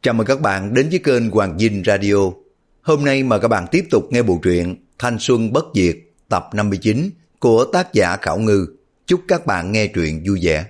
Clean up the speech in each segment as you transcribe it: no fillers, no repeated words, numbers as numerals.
Chào mừng các bạn đến với kênh Hoàng Dinh Radio. Hôm nay mời các bạn tiếp tục nghe bộ truyện Thanh Xuân Bất Diệt tập 59 của tác giả Khảo Ngư. Chúc các bạn nghe truyện vui vẻ.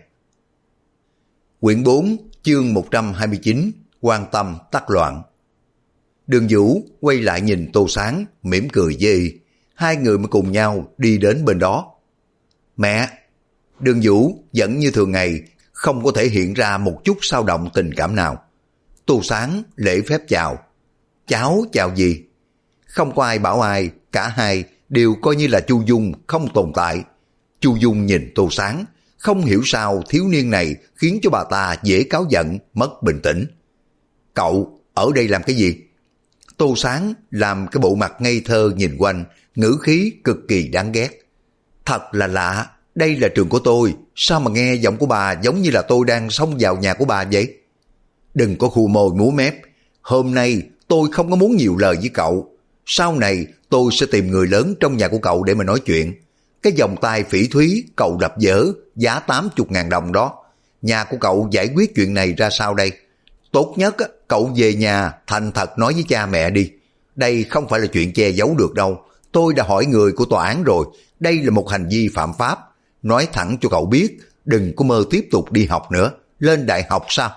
Quyển 4 chương 129 Quan tâm tắc loạn. Đường Vũ quay lại nhìn Tô Sáng mỉm cười với y. Hai người mới cùng nhau đi đến bên đó. Mẹ! Đường Vũ vẫn như thường ngày, không có thể hiện ra một chút xao động tình cảm nào. Tô Sáng lễ phép chào. Cháu chào gì? Không có ai bảo ai, cả hai đều coi như là Chu Dung không tồn tại. Chu Dung nhìn Tô Sáng, không hiểu sao thiếu niên này khiến cho bà ta dễ cáu giận, mất bình tĩnh. Cậu ở đây làm cái gì? Tô Sáng làm cái bộ mặt ngây thơ nhìn quanh, ngữ khí cực kỳ đáng ghét. Thật là lạ, đây là trường của tôi, sao mà nghe giọng của bà giống như là tôi đang xông vào nhà của bà vậy? Đừng có khu môi múa mép, hôm nay tôi không có muốn nhiều lời với cậu. Sau này tôi sẽ tìm người lớn trong nhà của cậu để mà nói chuyện. Cái vòng tay phỉ thúy cậu đập dở, giá 80.000 đồng đó. Nhà của cậu giải quyết chuyện này ra sao đây? Tốt nhất cậu về nhà thành thật nói với cha mẹ đi. Đây không phải là chuyện che giấu được đâu. Tôi đã hỏi người của tòa án rồi, đây là một hành vi phạm pháp. Nói thẳng cho cậu biết, đừng có mơ tiếp tục đi học nữa. Lên đại học sao?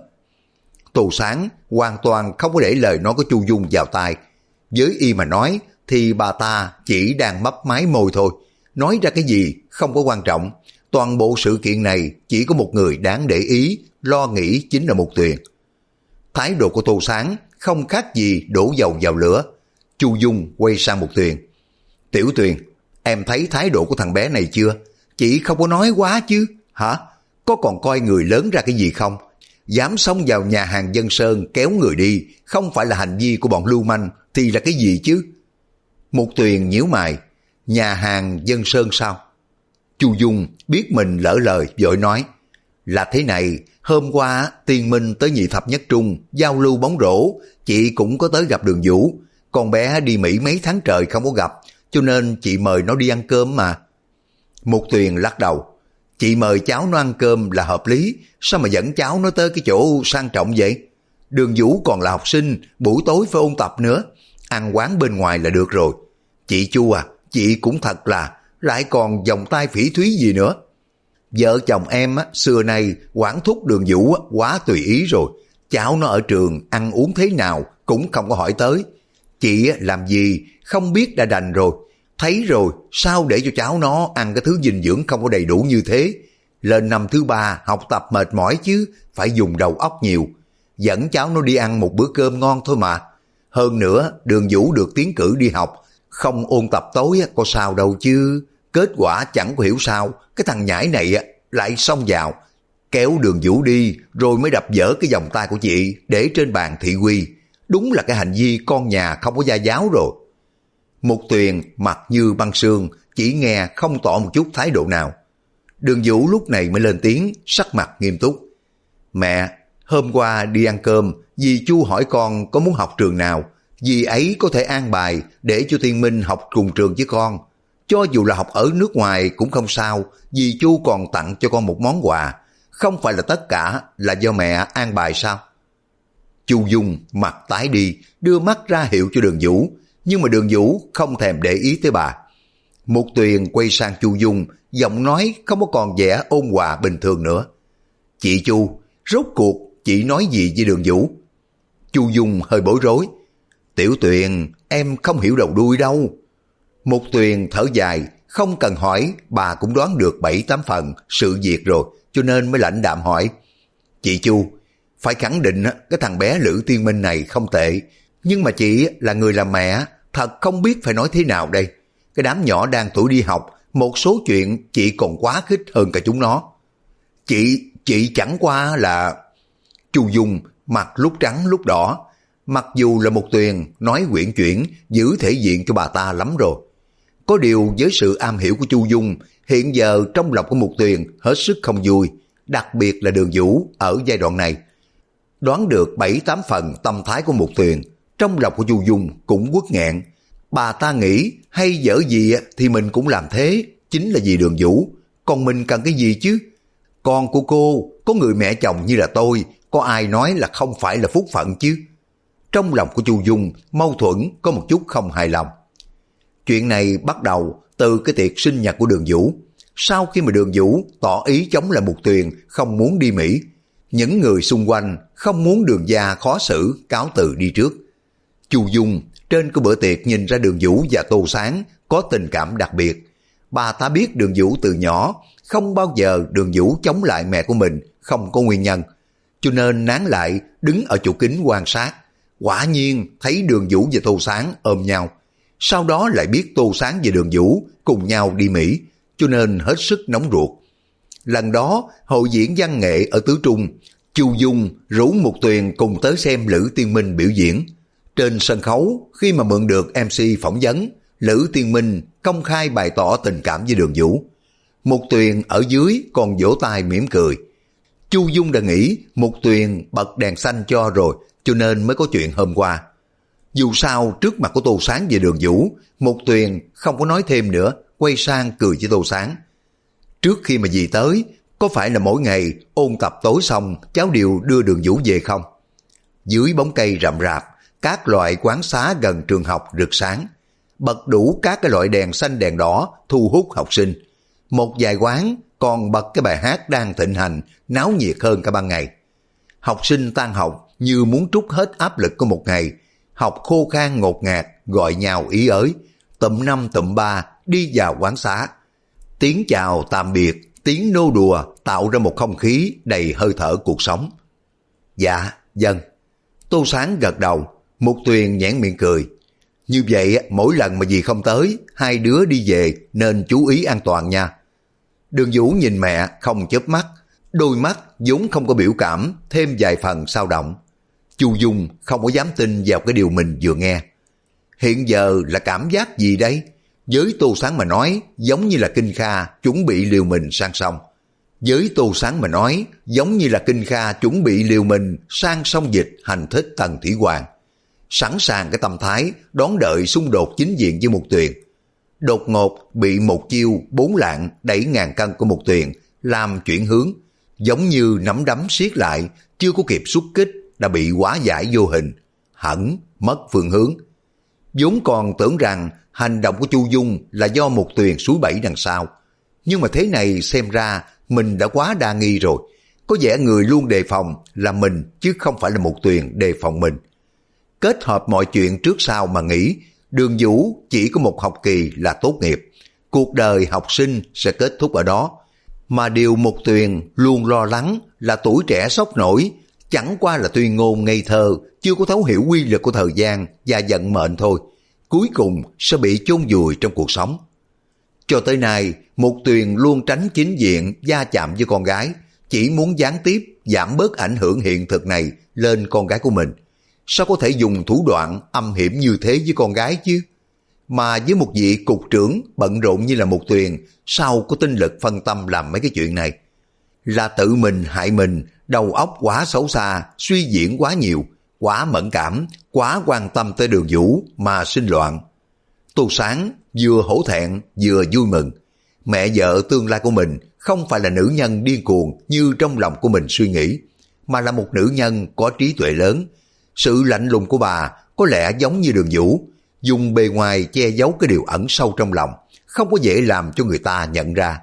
Tô Sáng hoàn toàn không có để lời nói của Chu Dung vào tai. Với y mà nói thì bà ta chỉ đang mấp máy môi thôi. Nói ra cái gì không có quan trọng. Toàn bộ sự kiện này chỉ có một người đáng để ý, lo nghĩ chính là Mục Tuyền. Thái độ của Tô Sáng không khác gì đổ dầu vào lửa. Chu Dung quay sang Mục Tuyền. Tiểu Tuyền, em thấy thái độ của thằng bé này chưa? Chị không có nói quá chứ? Hả? Có còn coi người lớn ra cái gì không? Dám xông vào nhà hàng Dân Sơn kéo người đi, không phải là hành vi của bọn lưu manh thì là cái gì chứ? Mục Tuyền nhíu mày. Nhà hàng Dân Sơn sao? Chu Dung biết mình lỡ lời vội nói. Là thế này, hôm qua Tiên Minh tới Nhị Thập Nhất Trung giao lưu bóng rổ, chị cũng có tới gặp Đường Vũ. Con bé đi Mỹ mấy tháng trời không có gặp, cho nên chị mời nó đi ăn cơm mà. Mục Tuyền lắc đầu. Chị mời cháu nó ăn cơm là hợp lý, sao mà dẫn cháu nó tới cái chỗ sang trọng vậy? Đường Vũ còn là học sinh, buổi tối phải ôn tập nữa, ăn quán bên ngoài là được rồi. Chị Chu à, chị cũng thật là, lại còn vòng tay phỉ thúy gì nữa. Vợ chồng em xưa nay quản thúc Đường Vũ quá tùy ý rồi, cháu nó ở trường ăn uống thế nào cũng không có hỏi tới. Chị làm gì không biết đã đành rồi. Thấy rồi, sao để cho cháu nó ăn cái thứ dinh dưỡng không có đầy đủ như thế? Lên năm thứ 3 học tập mệt mỏi chứ, phải dùng đầu óc nhiều. Dẫn cháu nó đi ăn một bữa cơm ngon thôi mà. Hơn nữa, Đường Vũ được tiến cử đi học, không ôn tập tối có sao đâu chứ. Kết quả chẳng có hiểu sao, cái thằng nhãi này lại xông vào, kéo Đường Vũ đi, rồi mới đập vỡ cái vòng tay của chị để trên bàn thị uy. Đúng là cái hành vi con nhà không có gia giáo rồi. Mục Tuyền mặt như băng sương, chỉ nghe không tỏ một chút thái độ nào. Đường Vũ lúc này mới lên tiếng, sắc mặt nghiêm túc. Mẹ, hôm qua đi ăn cơm, dì Chu hỏi con có muốn học trường nào, dì ấy có thể an bài để cho Tiên Minh học cùng trường với con. Cho dù là học ở nước ngoài cũng không sao, dì Chu còn tặng cho con một món quà. Không phải là tất cả là do mẹ an bài sao? Chu Dung mặt tái đi, đưa mắt ra hiệu cho Đường Vũ, nhưng mà Đường Vũ không thèm để ý tới bà. Mục Tuyền quay sang Chu Dung, giọng nói không có còn vẻ ôn hòa bình thường nữa. Chị Chu, rốt cuộc chị nói gì với Đường Vũ? Chu Dung hơi bối rối. Tiểu Tuyền, em không hiểu đầu đuôi đâu. Mục Tuyền thở dài, không cần hỏi, bà cũng đoán được 7-8 phần sự việc rồi, cho nên mới lãnh đạm hỏi. Chị Chu, phải khẳng định cái thằng bé Lữ Tiên Minh này không tệ, nhưng mà chị là người làm mẹ, thật không biết phải nói thế nào đây. Cái đám nhỏ đang tuổi đi học, một số chuyện chị còn quá khích hơn cả chúng nó. Chị chẳng qua là... Chu Dung mặt lúc trắng lúc đỏ. Mặc dù là Mục Tuyền nói quyển chuyển, giữ thể diện cho bà ta lắm rồi. Có điều với sự am hiểu của Chu Dung, hiện giờ trong lòng của Mục Tuyền hết sức không vui, đặc biệt là Đường Vũ ở giai đoạn này. Đoán được 7-8 phần tâm thái của Mục Tuyền, trong lòng của Chu Dung cũng uất nghẹn. Bà ta nghĩ hay dở gì thì mình cũng làm thế, chính là vì Đường Vũ, còn mình cần cái gì chứ? Con của cô có người mẹ chồng như là tôi, có ai nói là không phải là phúc phận chứ? Trong lòng của Chu Dung mâu thuẫn có một chút không hài lòng. Chuyện này bắt đầu từ cái tiệc sinh nhật của Đường Vũ. Sau khi mà Đường Vũ tỏ ý chống lại Mục Tuyền không muốn đi Mỹ, những người xung quanh không muốn Đường gia khó xử cáo từ đi trước. Chu Dung trên cái bữa tiệc nhìn ra Đường Vũ và Tô Sáng có tình cảm đặc biệt. Bà ta biết Đường Vũ từ nhỏ, không bao giờ Đường Vũ chống lại mẹ của mình không có nguyên nhân, cho nên nán lại đứng ở chỗ kính quan sát. Quả nhiên thấy Đường Vũ và Tô Sáng ôm nhau, sau đó lại biết Tô Sáng và Đường Vũ cùng nhau đi Mỹ, cho nên hết sức nóng ruột. Lần đó hội diễn văn nghệ ở Tứ Trung, Chu Dung rủ Mục Tuyền cùng tới xem Lữ Tiên Minh biểu diễn. Trên sân khấu, khi mà mượn được MC phỏng vấn, Lữ Tiên Minh công khai bày tỏ tình cảm với Đường Vũ. Mục Tuyền ở dưới còn vỗ tay mỉm cười. Chu Dung đã nghĩ Mục Tuyền bật đèn xanh cho rồi, cho nên mới có chuyện hôm qua. Dù sao trước mặt của Tô Sáng về Đường Vũ, Mục Tuyền không có nói thêm nữa, quay sang cười với Tô Sáng. Trước khi mà dì tới, có phải là mỗi ngày ôn tập tối xong cháu đều đưa Đường Vũ về không? Dưới bóng cây rậm rạp, các loại quán xá gần trường học rực sáng, bật đủ các cái loại đèn xanh đèn đỏ thu hút học sinh. Một vài quán còn bật cái bài hát đang thịnh hành, náo nhiệt hơn cả ban ngày. Học sinh tan học như muốn trút hết áp lực của một ngày, học khô khan ngột ngạt, gọi nhau ý ới, tụm năm tụm ba đi vào quán xá. Tiếng chào tạm biệt, tiếng nô đùa tạo ra một không khí đầy hơi thở cuộc sống. Dạ, dân. Tô Sáng gật đầu, Mục Tuyền nhoẻn miệng cười. Như vậy mỗi lần mà dì không tới, hai đứa đi về nên chú ý an toàn nha. Đường Vũ nhìn mẹ không chớp mắt, đôi mắt vốn không có biểu cảm, thêm vài phần sao động. Chu Dung không có dám tin vào cái điều mình vừa nghe. Hiện giờ là cảm giác gì đây? Với Tô Sáng mà nói giống như là Kinh Kha chuẩn bị liều mình sang sông. Với Tô Sáng mà nói giống như là Kinh Kha chuẩn bị liều mình sang sông Dịch hành thích Tần Thủy Hoàng. Sẵn sàng cái tâm thái đón đợi xung đột chính diện với Mục Tuyền. Đột ngột bị một chiêu 4 lạng đẩy ngàn cân của Mục Tuyền làm chuyển hướng, giống như nắm đấm siết lại, chưa có kịp xuất kích đã bị hóa giải vô hình, hẳn mất phương hướng. Vốn còn tưởng rằng hành động của Chu Dung là do Mục Tuyền suối bẫy đằng sau, nhưng mà thế này xem ra mình đã quá đa nghi rồi. Có vẻ người luôn đề phòng là mình chứ không phải là Mục Tuyền đề phòng mình. Kết hợp mọi chuyện trước sau mà nghĩ, Đường Vũ chỉ có một học kỳ là tốt nghiệp, cuộc đời học sinh sẽ kết thúc ở đó. Mà điều Mục Tuyền luôn lo lắng là tuổi trẻ sốc nổi, chẳng qua là tuyên ngôn ngây thơ, chưa có thấu hiểu quy luật của thời gian và vận mệnh thôi, cuối cùng sẽ bị chôn vùi trong cuộc sống. Cho tới nay, Mục Tuyền luôn tránh chính diện va chạm với con gái, chỉ muốn gián tiếp giảm bớt ảnh hưởng hiện thực này lên con gái của mình. Sao có thể dùng thủ đoạn âm hiểm như thế với con gái chứ? Mà với một vị cục trưởng bận rộn như là Mục Tuyền, sao có tinh lực phân tâm làm mấy cái chuyện này? Là tự mình hại mình, đầu óc quá xấu xa, suy diễn quá nhiều, quá mẫn cảm, quá quan tâm tới Đường Vũ mà sinh loạn. Tô Sáng vừa hổ thẹn vừa vui mừng. Mẹ vợ tương lai của mình không phải là nữ nhân điên cuồng như trong lòng của mình suy nghĩ, mà là một nữ nhân có trí tuệ lớn. Sự lạnh lùng của bà có lẽ giống như Đường Vũ, dùng bề ngoài che giấu cái điều ẩn sâu trong lòng, không có dễ làm cho người ta nhận ra.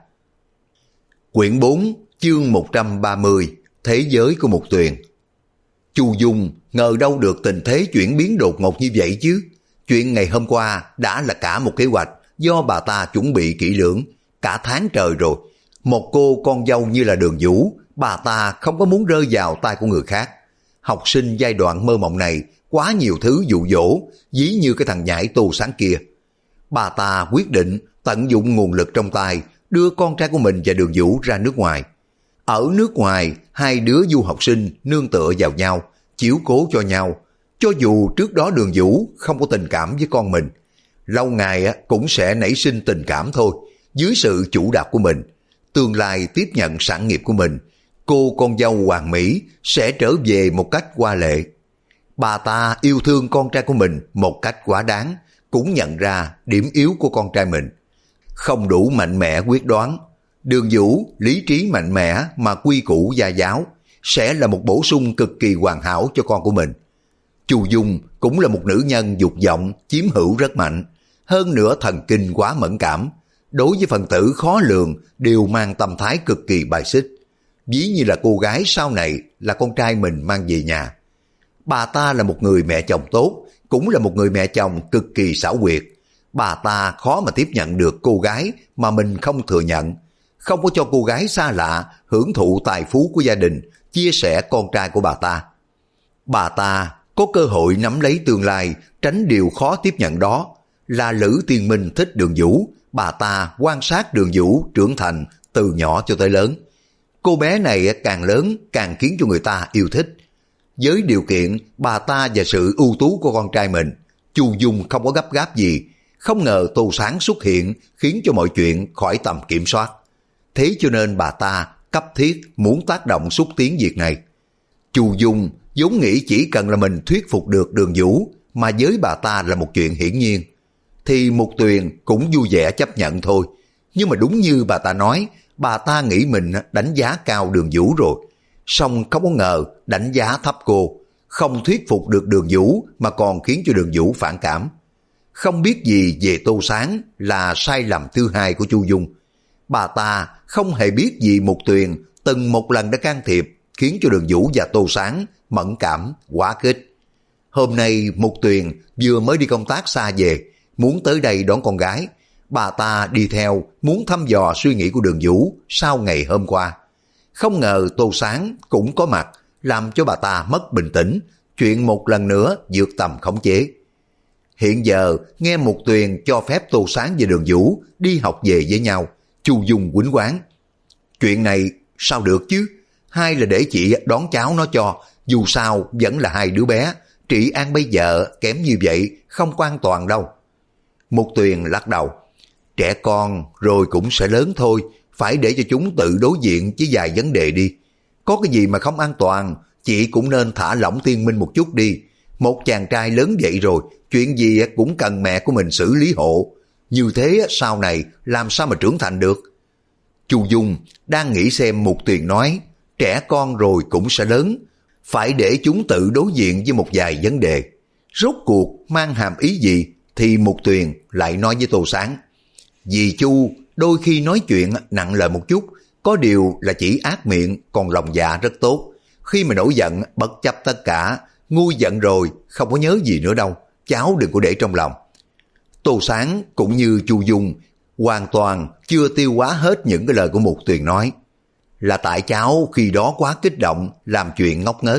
Quyển 4, chương 130, Thế giới của Mục Tuyền. Chu Dung ngờ đâu được tình thế chuyển biến đột ngột như vậy chứ. Chuyện ngày hôm qua đã là cả một kế hoạch do bà ta chuẩn bị kỹ lưỡng, cả tháng trời rồi. Một cô con dâu như là Đường Vũ, bà ta không có muốn rơi vào tay của người khác. Học sinh giai đoạn mơ mộng này quá nhiều thứ dụ dỗ, ví như cái thằng nhãi Tô Sáng kia. Bà ta quyết định tận dụng nguồn lực trong tay, đưa con trai của mình và Đường Vũ ra nước ngoài. Ở nước ngoài, hai đứa du học sinh nương tựa vào nhau, chiếu cố cho nhau. Cho dù trước đó Đường Vũ không có tình cảm với con mình, lâu ngày cũng sẽ nảy sinh tình cảm thôi, dưới sự chủ đạo của mình. Tương lai tiếp nhận sản nghiệp của mình, cô con dâu hoàn mỹ sẽ trở về một cách hoa lệ. Bà ta yêu thương con trai của mình một cách quá đáng, cũng nhận ra điểm yếu của con trai mình. Không đủ mạnh mẽ quyết đoán. Đường Vũ lý trí mạnh mẽ mà quy củ gia giáo, sẽ là một bổ sung cực kỳ hoàn hảo cho con của mình. Chu Dung cũng là một nữ nhân dục vọng, chiếm hữu rất mạnh, hơn nữa thần kinh quá mẫn cảm, đối với phần tử khó lường đều mang tâm thái cực kỳ bài xích, ví như là cô gái sau này là con trai mình mang về nhà. Bà ta là một người mẹ chồng tốt, cũng là một người mẹ chồng cực kỳ xảo quyệt. Bà ta khó mà tiếp nhận được cô gái mà mình không thừa nhận, không có cho cô gái xa lạ hưởng thụ tài phú của gia đình, chia sẻ con trai của bà ta. Bà ta có cơ hội nắm lấy tương lai, tránh điều khó tiếp nhận đó. Là Lữ Tiên Minh thích Đường Vũ, bà ta quan sát Đường Vũ trưởng thành từ nhỏ cho tới lớn. Cô bé này càng lớn càng khiến cho người ta yêu thích. Với điều kiện bà ta và sự ưu tú của con trai mình, Chu Dung không có gấp gáp gì. Không ngờ Tô Sáng xuất hiện khiến cho mọi chuyện khỏi tầm kiểm soát. Thế cho nên bà ta cấp thiết muốn tác động xúc tiến việc này. Chu Dung vốn nghĩ chỉ cần là mình thuyết phục được Đường Vũ mà với bà ta là một chuyện hiển nhiên, thì Mục Tuyền cũng vui vẻ chấp nhận thôi. Nhưng mà đúng như bà ta nói, bà ta nghĩ mình đánh giá cao Đường Vũ rồi, song không có ngờ đánh giá thấp cô, không thuyết phục được Đường Vũ mà còn khiến cho Đường Vũ phản cảm. Không biết gì về Tô Sáng là sai lầm thứ hai của Chu Dung. Bà ta không hề biết gì Mục Tuyền từng một lần đã can thiệp, khiến cho Đường Vũ và Tô Sáng mẫn cảm quá khích. Hôm nay Mục Tuyền vừa mới đi công tác xa về, muốn tới đây đón con gái. Bà ta đi theo muốn thăm dò suy nghĩ của Đường Vũ sau ngày hôm qua. Không ngờ Tô Sáng cũng có mặt, làm cho bà ta mất bình tĩnh, chuyện một lần nữa vượt tầm khống chế. Hiện giờ nghe Mục Tuyền cho phép Tô Sáng và Đường Vũ đi học về với nhau, Chu Dung quýnh quán. Chuyện này sao được chứ? Hay là để chị đón cháu nó cho, dù sao vẫn là hai đứa bé, trị an bây giờ kém như vậy không có an toàn đâu. Mục Tuyền lắc đầu. Trẻ con rồi cũng sẽ lớn thôi, phải để cho chúng tự đối diện với vài vấn đề đi. Có cái gì mà không an toàn, chị cũng nên thả lỏng Tiên Minh một chút đi. Một chàng trai lớn vậy rồi, chuyện gì cũng cần mẹ của mình xử lý hộ. Như thế sau này làm sao mà trưởng thành được? Chu Dung đang nghĩ xem Mục Tuyền nói trẻ con rồi cũng sẽ lớn, phải để chúng tự đối diện với một vài vấn đề. Rốt cuộc mang hàm ý gì thì Mục Tuyền lại nói với Tô Sáng. Dì Chu đôi khi nói chuyện nặng lời một chút, có điều là chỉ ác miệng, còn lòng dạ rất tốt. Khi mà nổi giận bất chấp tất cả, nguôi giận rồi không có nhớ gì nữa đâu, cháu đừng có để trong lòng. Tô Sáng cũng như Chu Dung hoàn toàn chưa tiêu hóa hết những cái lời của Mục Tuyền nói. Là tại cháu khi đó quá kích động, làm chuyện ngốc nghếch.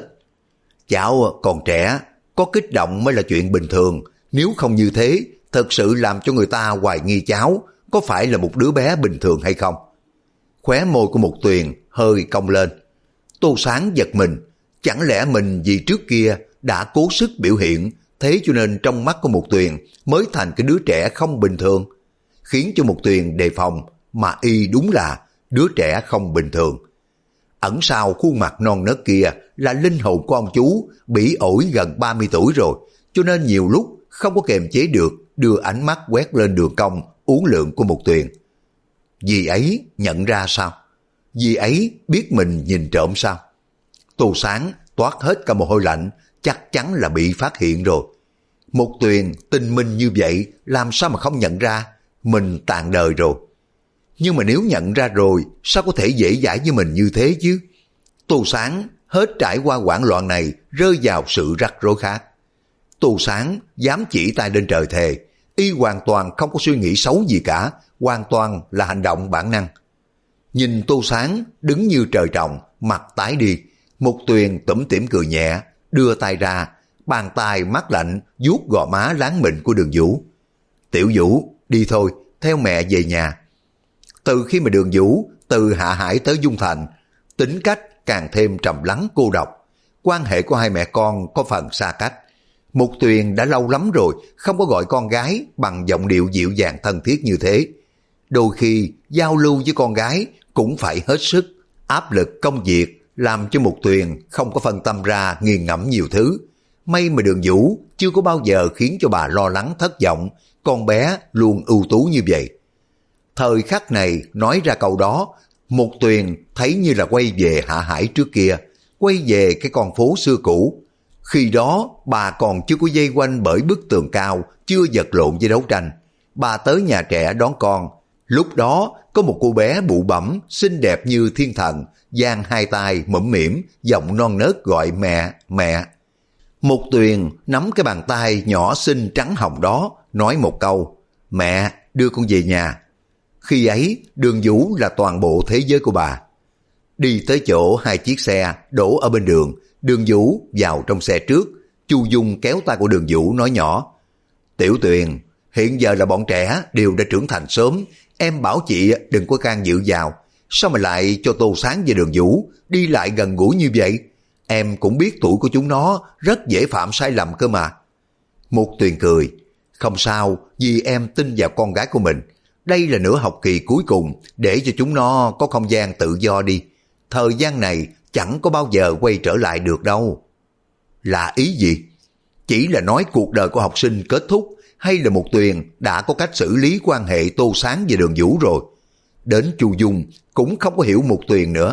Cháu còn trẻ, có kích động mới là chuyện bình thường, nếu không như thế thật sự làm cho người ta hoài nghi cháu có phải là một đứa bé bình thường hay không. Khóe môi của Mục Tuyền hơi cong lên. Tô Sáng giật mình, chẳng lẽ mình vì trước kia đã cố sức biểu hiện, thế cho nên trong mắt của Mục Tuyền mới thành cái đứa trẻ không bình thường, khiến cho Mục Tuyền đề phòng, mà y đúng là đứa trẻ không bình thường. Ẩn sau khuôn mặt non nớt kia là linh hồn của ông chú bỉ ổi gần 30 tuổi rồi, cho nên nhiều lúc không có kềm chế được đưa ánh mắt quét lên đường cong uốn lượn của Mục Tuyền. Dì ấy nhận ra sao? Dì ấy biết mình nhìn trộm sao? Tô Sáng toát hết cả mồ hôi lạnh, chắc chắn là bị phát hiện rồi. Mục Tuyền tinh minh như vậy, làm sao mà không nhận ra mình tàn đời rồi. Nhưng mà nếu nhận ra rồi, sao có thể dễ dãi với mình như thế chứ? Tô Sáng hết trải qua hoảng loạn này, rơi vào sự rắc rối khác. Tô Sáng dám chỉ tay lên trời thề, y hoàn toàn không có suy nghĩ xấu gì cả, hoàn toàn là hành động bản năng. Nhìn Tô Sáng đứng như trời trồng, mặt tái đi, Mục Tuyền tủm tỉm cười nhẹ, đưa tay ra, bàn tay mát lạnh vuốt gò má láng mịn của Đường Vũ. Tiểu Vũ, đi thôi, theo mẹ về nhà. Từ khi mà Đường Vũ từ Hạ Hải tới Dung Thành, tính cách càng thêm trầm lắng cô độc, quan hệ của hai mẹ con có phần xa cách. Mục Tuyền đã lâu lắm rồi không có gọi con gái bằng giọng điệu dịu dàng thân thiết như thế. Đôi khi giao lưu với con gái cũng phải hết sức, áp lực công việc làm cho Mục Tuyền không có phân tâm ra nghiền ngẫm nhiều thứ. May mà Đường Vũ chưa có bao giờ khiến cho bà lo lắng thất vọng, con bé luôn ưu tú như vậy. Thời khắc này nói ra câu đó, Mục Tuyền thấy như là quay về Hạ Hải trước kia, quay về cái con phố xưa cũ. Khi đó bà còn chưa có dây quanh bởi bức tường cao, chưa vật lộn với đấu tranh. Bà tới nhà trẻ đón con. Lúc đó có một cô bé bụ bẫm, xinh đẹp như thiên thần, giang hai tay mõm mỉm, giọng non nớt gọi mẹ, mẹ. Mục Tuyền nắm cái bàn tay nhỏ xinh trắng hồng đó, nói một câu, mẹ đưa con về nhà. Khi ấy Đường Vũ là toàn bộ thế giới của bà. Đi tới chỗ hai chiếc xe đổ ở bên đường, Đường Vũ vào trong xe trước. Chu Dung kéo tay của Đường Vũ nói nhỏ, Tiểu Tuyền, hiện giờ là bọn trẻ đều đã trưởng thành sớm, em bảo chị đừng có can dự vào. Sao mà lại cho Tô Sáng và Đường Vũ đi lại gần gũi như vậy? Em cũng biết tuổi của chúng nó rất dễ phạm sai lầm cơ mà. Mục Tuyền cười, không sao, vì em tin vào con gái của mình. Đây là nửa học kỳ cuối cùng, để cho chúng nó có không gian tự do đi. Thời gian này chẳng có bao giờ quay trở lại được đâu. Là ý gì? Chỉ là nói cuộc đời của học sinh kết thúc, hay là Mục Tuyền đã có cách xử lý quan hệ Tô Sáng và Đường Vũ rồi? Đến Chu Dung cũng không có hiểu Mục Tuyền nữa.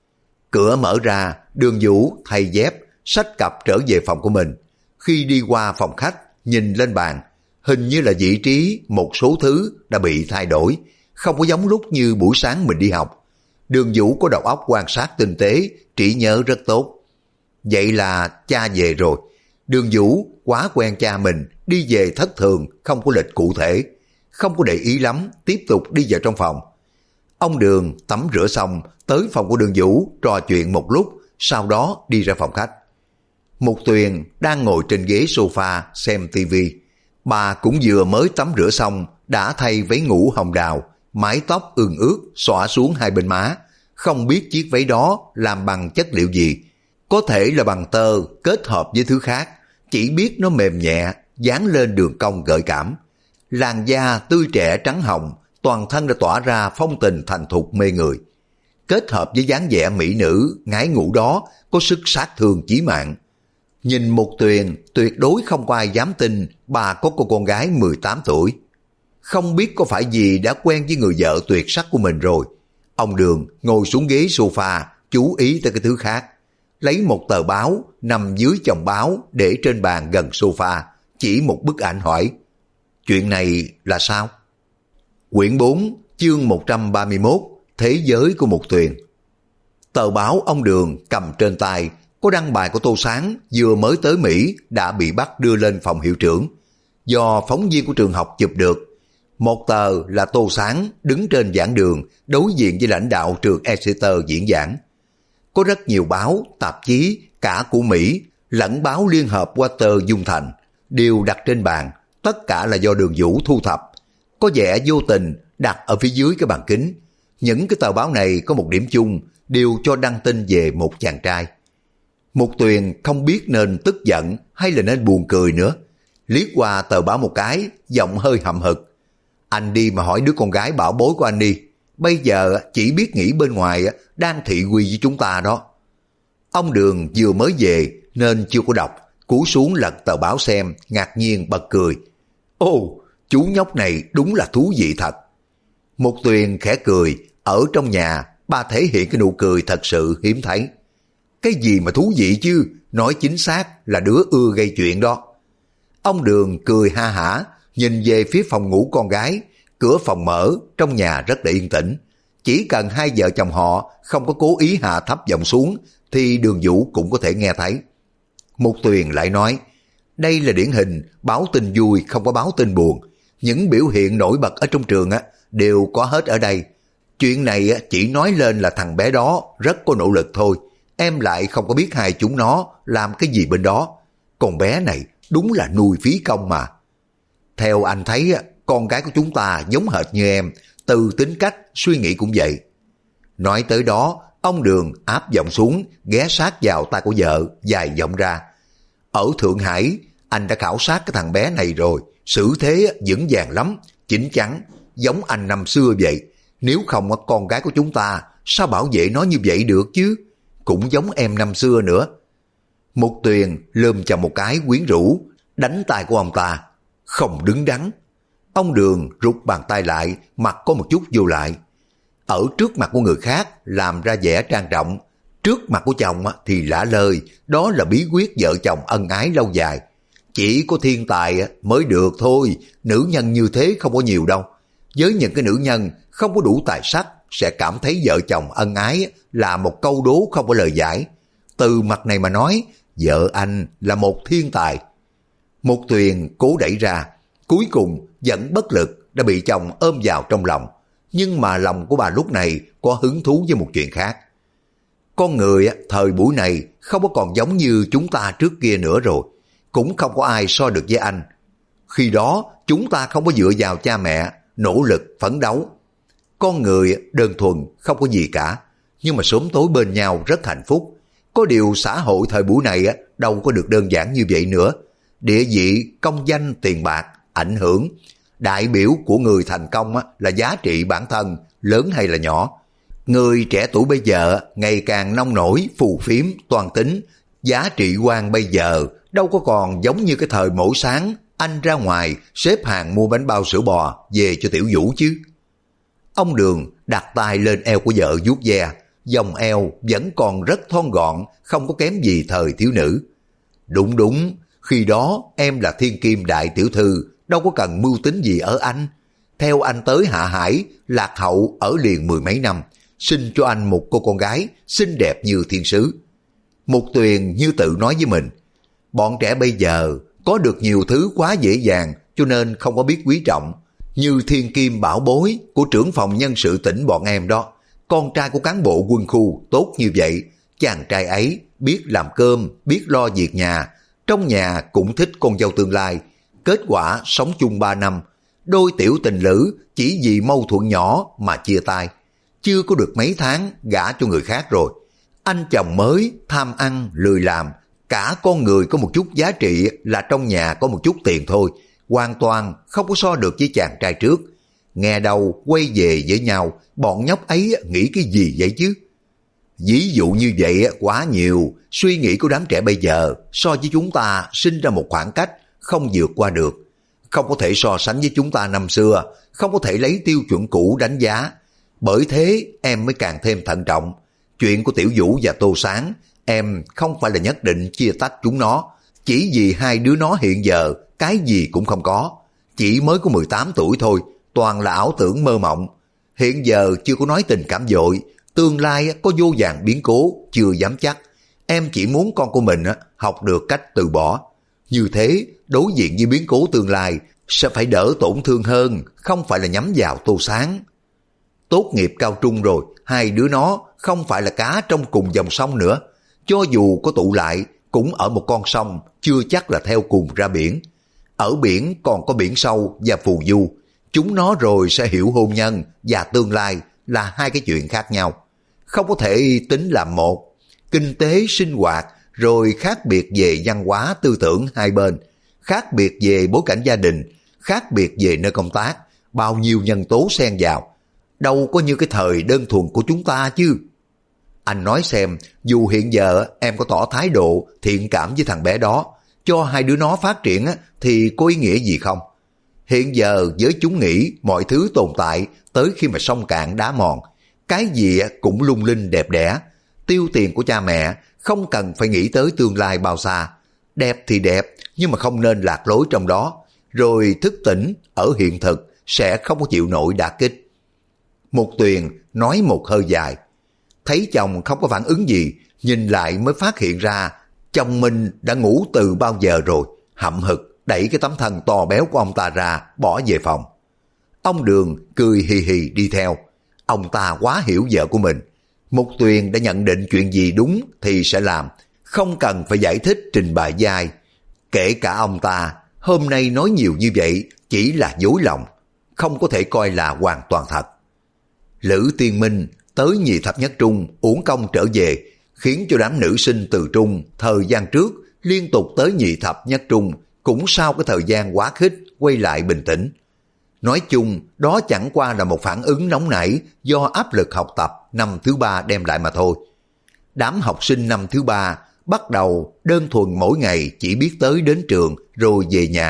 Cửa mở ra, Đường Vũ thay dép, xách cặp trở về phòng của mình. Khi đi qua phòng khách, nhìn lên bàn, hình như là vị trí một số thứ đã bị thay đổi, không có giống lúc như buổi sáng mình đi học. Đường Vũ có đầu óc quan sát tinh tế, trí nhớ rất tốt. Vậy là cha về rồi. Đường Vũ quá quen cha mình, đi về thất thường, không có lịch cụ thể. Không có để ý lắm, tiếp tục đi vào trong phòng. Ông Đường tắm rửa xong, tới phòng của Đường Vũ trò chuyện một lúc, sau đó đi ra phòng khách. Mục Tuyền đang ngồi trên ghế sofa xem tivi. Bà cũng vừa mới tắm rửa xong, đã thay váy ngủ hồng đào, mái tóc ương ướt xõa xuống hai bên má. Không biết chiếc váy đó làm bằng chất liệu gì. Có thể là bằng tơ kết hợp với thứ khác, chỉ biết nó mềm nhẹ, dán lên đường cong gợi cảm. Làn da tươi trẻ trắng hồng, toàn thân đã tỏa ra phong tình thành thục mê người. Kết hợp với dáng vẻ mỹ nữ ngái ngủ đó, có sức sát thương chí mạng. Nhìn Mục Tuyền, tuyệt đối không có ai dám tin bà có cô con gái 18 tuổi. Không biết có phải vì đã quen với người vợ tuyệt sắc của mình rồi. Ông Đường ngồi xuống ghế sofa, chú ý tới cái thứ khác. Lấy một tờ báo nằm dưới chồng báo để trên bàn gần sofa, chỉ một bức ảnh hỏi, chuyện này là sao? Quyển 4, chương 131, Thế giới của Mục Tuyền. Tờ báo ông Đường cầm trên tay có đăng bài của Tô Sáng vừa mới tới Mỹ đã bị bắt đưa lên phòng hiệu trưởng. Do phóng viên của trường học chụp được. Một tờ là Tô Sáng đứng trên giảng đường đối diện với lãnh đạo trường Exeter diễn giảng. Có rất nhiều báo, tạp chí, cả của Mỹ, lẫn báo Liên hợp Walter Dung Thành, đều đặt trên bàn, tất cả là do Đường Vũ thu thập. Có vẻ vô tình đặt ở phía dưới cái bàn kính. Những cái tờ báo này có một điểm chung, đều cho đăng tin về một chàng trai. Mục Tuyền không biết nên tức giận hay là nên buồn cười nữa. Liếc qua tờ báo một cái, giọng hơi hậm hực. Anh đi mà hỏi đứa con gái bảo bối của anh đi. Bây giờ chỉ biết nghĩ bên ngoài đang thị uy với chúng ta đó. Ông Đường vừa mới về nên chưa có đọc, cúi xuống lật tờ báo xem, ngạc nhiên bật cười. Ồ, chú nhóc này đúng là thú vị thật. Mục Tuyền khẽ cười, ở trong nhà bà thể hiện cái nụ cười thật sự hiếm thấy. Cái gì mà thú vị chứ, nói chính xác là đứa ưa gây chuyện đó. Ông Đường cười ha hả, nhìn về phía phòng ngủ con gái, cửa phòng mở, trong nhà rất là yên tĩnh. Chỉ cần hai vợ chồng họ không có cố ý hạ thấp giọng xuống, thì Đường Vũ cũng có thể nghe thấy. Mục Tuyền lại nói, đây là điển hình báo tin vui không có báo tin buồn. Những biểu hiện nổi bật ở trong trường đều có hết ở đây. Chuyện này chỉ nói lên là thằng bé đó rất có nỗ lực thôi. Em lại không có biết hai chúng nó làm cái gì bên đó. Con bé này đúng là nuôi phí công mà. Theo anh thấy, con gái của chúng ta giống hệt như em, từ tính cách, suy nghĩ cũng vậy. Nói tới đó, ông Đường áp giọng xuống, ghé sát vào tai của vợ, dài giọng ra. Ở Thượng Hải, anh đã khảo sát cái thằng bé này rồi, xử thế vững vàng lắm, chín chắn, giống anh năm xưa vậy. Nếu không con gái của chúng ta, sao bảo vệ nó như vậy được chứ? Cũng giống em năm xưa nữa. Mục Tuyền lườm chồng một cái quyến rũ, đánh tay của ông ta. Không đứng đắn. Ông Đường rút bàn tay lại, mặt có một chút vô lại. Ở trước mặt của người khác làm ra vẻ trang trọng, Trước mặt của chồng thì lả lời, đó là bí quyết vợ chồng ân ái lâu dài. Chỉ có thiên tài mới được thôi, nữ nhân như thế không có nhiều đâu. Với những cái nữ nhân không có đủ tài sắc sẽ cảm thấy vợ chồng ân ái là một câu đố không có lời giải. Từ mặt này mà nói, vợ anh là một thiên tài. Một Tuyền cố đẩy ra, cuối cùng vẫn bất lực đã bị chồng ôm vào trong lòng. Nhưng mà lòng của bà lúc này có hứng thú với một chuyện khác. Con người thời buổi này không có còn giống như chúng ta trước kia nữa rồi. Cũng không có ai so được với anh. Khi đó chúng ta không có dựa vào cha mẹ, nỗ lực, phấn đấu. Con người đơn thuần không có gì cả. Nhưng mà sớm tối bên nhau rất hạnh phúc. Có điều xã hội thời buổi này đâu có được đơn giản như vậy nữa. Địa vị, công danh, tiền bạc, ảnh hưởng. Đại biểu của người thành công là giá trị bản thân, lớn hay là nhỏ. Người trẻ tuổi bây giờ ngày càng nông nổi, phù phiếm, toan tính. Giá trị quan bây giờ đâu có còn giống như cái thời mỗi sáng anh ra ngoài xếp hàng mua bánh bao sữa bò về cho Tiểu Vũ chứ. Ông Đường đặt tay lên eo của vợ vuốt ve, vòng eo vẫn còn rất thon gọn, không có kém gì thời thiếu nữ. Đúng đúng, khi đó em là thiên kim đại tiểu thư, đâu có cần mưu tính gì ở anh. Theo anh tới Hạ Hải, lạc hậu ở liền mười mấy năm, sinh cho anh một cô con gái xinh đẹp như thiên sứ. Một Tuyền như tự nói với mình, bọn trẻ bây giờ có được nhiều thứ quá dễ dàng cho nên không có biết quý trọng. Như thiên kim bảo bối của trưởng phòng nhân sự tỉnh bọn em đó, con trai của cán bộ quân khu tốt như vậy, chàng trai ấy biết làm cơm, biết lo việc nhà, trong nhà cũng thích con dâu tương lai. Kết quả sống chung 3 năm, đôi tiểu tình lữ chỉ vì mâu thuẫn nhỏ mà chia tay. Chưa có được mấy tháng gả cho người khác rồi. Anh chồng mới tham ăn, lười làm, cả con người có một chút giá trị là trong nhà có một chút tiền thôi, hoàn toàn không có so được với chàng trai trước. Nghe đâu quay về với nhau, bọn nhóc ấy nghĩ cái gì vậy chứ? Ví dụ như vậy quá nhiều, suy nghĩ của đám trẻ bây giờ so với chúng ta sinh ra một khoảng cách không vượt qua được. Không có thể so sánh với chúng ta năm xưa, không có thể lấy tiêu chuẩn cũ đánh giá. Bởi thế em mới càng thêm thận trọng. Chuyện của Tiểu Vũ và Tô Sáng, em không phải là nhất định chia tách chúng nó. Chỉ vì hai đứa nó hiện giờ cái gì cũng không có. Chỉ mới có 18 tuổi thôi, toàn là ảo tưởng mơ mộng. Hiện giờ chưa có nói tình cảm vội, tương lai có vô vàn biến cố, chưa dám chắc. Em chỉ muốn con của mình học được cách từ bỏ. Như thế, đối diện với biến cố tương lai, sẽ phải đỡ tổn thương hơn, không phải là nhắm vào Tô Sáng. Tốt nghiệp cao trung rồi, hai đứa nó không phải là cá trong cùng dòng sông nữa. Cho dù có tụ lại, cũng ở một con sông, chưa chắc là theo cùng ra biển. Ở biển còn có biển sâu và phù du. Chúng nó rồi sẽ hiểu hôn nhân và tương lai là hai cái chuyện khác nhau. Không có thể tính làm một. Kinh tế, sinh hoạt, rồi khác biệt về văn hóa, tư tưởng hai bên. Khác biệt về bối cảnh gia đình, khác biệt về nơi công tác. Bao nhiêu nhân tố xen vào. Đâu có như cái thời đơn thuần của chúng ta chứ. Anh nói xem, dù hiện giờ em có tỏ thái độ thiện cảm với thằng bé đó, cho hai đứa nó phát triển thì có ý nghĩa gì không? Hiện giờ với chúng nghĩ mọi thứ tồn tại tới khi mà sông cạn đá mòn, cái gì cũng lung linh đẹp đẽ. Tiêu tiền của cha mẹ không cần phải nghĩ tới tương lai bao xa. Đẹp thì đẹp, nhưng mà không nên lạc lối trong đó. Rồi thức tỉnh ở hiện thực sẽ không có chịu nổi đả kích. Một Tuyền nói một hơi dài. Thấy chồng không có phản ứng gì, nhìn lại mới phát hiện ra chồng mình đã ngủ từ bao giờ rồi. Hậm hực đẩy cái tấm thân to béo của ông ta ra, bỏ về phòng. Ông Đường cười hì hì đi theo. Ông ta quá hiểu vợ của mình. Một Tuyền đã nhận định chuyện gì đúng thì sẽ làm, không cần phải giải thích trình bày dai. Kể cả ông ta, hôm nay nói nhiều như vậy chỉ là dối lòng, không có thể coi là hoàn toàn thật. Lữ Tiên Minh tới nhì thập nhất trung uổng công trở về, khiến cho đám nữ sinh từ trung thời gian trước liên tục tới nhì thập nhất trung, cũng sau cái thời gian quá khích quay lại bình tĩnh. Nói chung, đó chẳng qua là một phản ứng nóng nảy do áp lực học tập năm thứ 3 đem lại mà thôi. Đám học sinh năm thứ 3 bắt đầu đơn thuần mỗi ngày chỉ biết tới đến trường rồi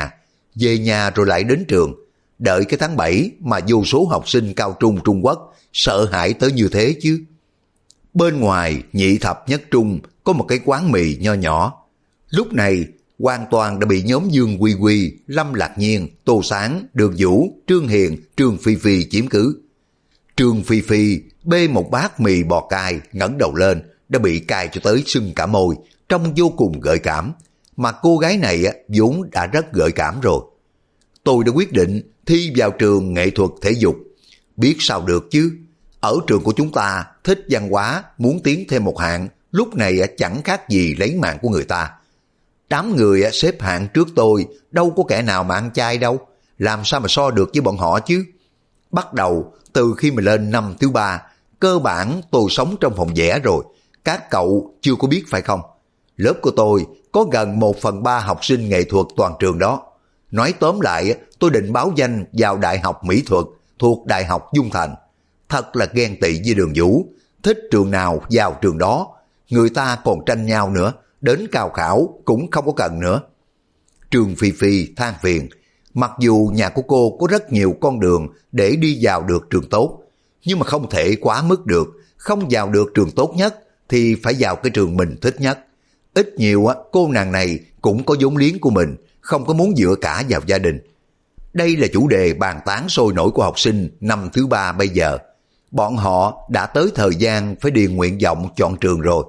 về nhà rồi lại đến trường. Đợi cái tháng 7 mà vô số học sinh cao trung Trung Quốc sợ hãi tới như thế chứ. Bên ngoài nhị thập nhất trung có một cái quán mì nho nhỏ. Lúc này hoàn toàn đã bị nhóm Dương Quy Quy, Lâm Lạc Nhiên, Tô Sáng, Đường Vũ, Trương Hiền, Trương Phi Phi chiếm cứ. Trương Phi Phi bê một bát mì bò cay, ngẩng đầu lên đã bị cay cho tới sưng cả môi, trông vô cùng gợi cảm. Mà cô gái này vốn đã rất gợi cảm rồi. Tôi đã quyết định thi vào trường nghệ thuật thể dục. Biết sao được chứ? Ở trường của chúng ta thích văn hóa, muốn tiến thêm một hạng, lúc này chẳng khác gì lấy mạng của người ta. Đám người xếp hạng trước tôi, đâu có kẻ nào mà ăn chay đâu, làm sao mà so được với bọn họ chứ? Bắt đầu từ khi mà lên năm thứ 3, cơ bản tôi sống trong phòng vẽ rồi, các cậu chưa có biết phải không? Lớp của tôi có gần 1/3 học sinh nghệ thuật toàn trường đó. Nói tóm lại, tôi định báo danh vào Đại học Mỹ thuật thuộc Đại học Dung Thành. Thật là ghen tị với Đường Vũ, thích trường nào vào trường đó. Người ta còn tranh nhau nữa, đến cao khảo cũng không có cần nữa. Trương Phi Phi than phiền, mặc dù nhà của cô có rất nhiều con đường để đi vào được trường tốt, nhưng mà không thể quá mức được, không vào được trường tốt nhất thì phải vào cái trường mình thích nhất. Ít nhiều cô nàng này cũng có vốn liếng của mình, không có muốn dựa cả vào gia đình. Đây là chủ đề bàn tán sôi nổi của học sinh năm thứ 3 bây giờ. Bọn họ đã tới thời gian phải điền nguyện vọng chọn trường rồi.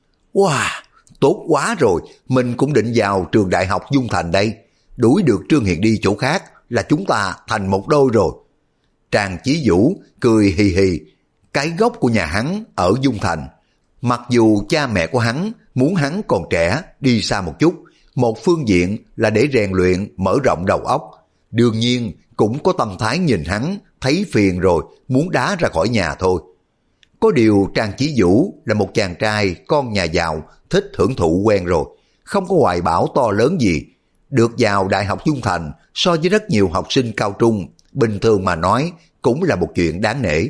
Wow, tốt quá rồi, mình cũng định vào trường Đại học Dung Thành đây. Đuổi được Trương Hiền đi chỗ khác là chúng ta thành một đôi rồi. Tràng Chí Vũ cười hì hì, cái gốc của nhà hắn ở Dung Thành. Mặc dù cha mẹ của hắn muốn hắn còn trẻ đi xa một chút, một phương diện là để rèn luyện mở rộng đầu óc. Đương nhiên cũng có tâm thái nhìn hắn thấy phiền rồi muốn đá ra khỏi nhà thôi. Có điều Trang Chí Vũ là một chàng trai con nhà giàu, thích hưởng thụ quen rồi, không có hoài bão to lớn gì. Được vào Đại học Dung Thành so với rất nhiều học sinh cao trung, bình thường mà nói cũng là một chuyện đáng nể.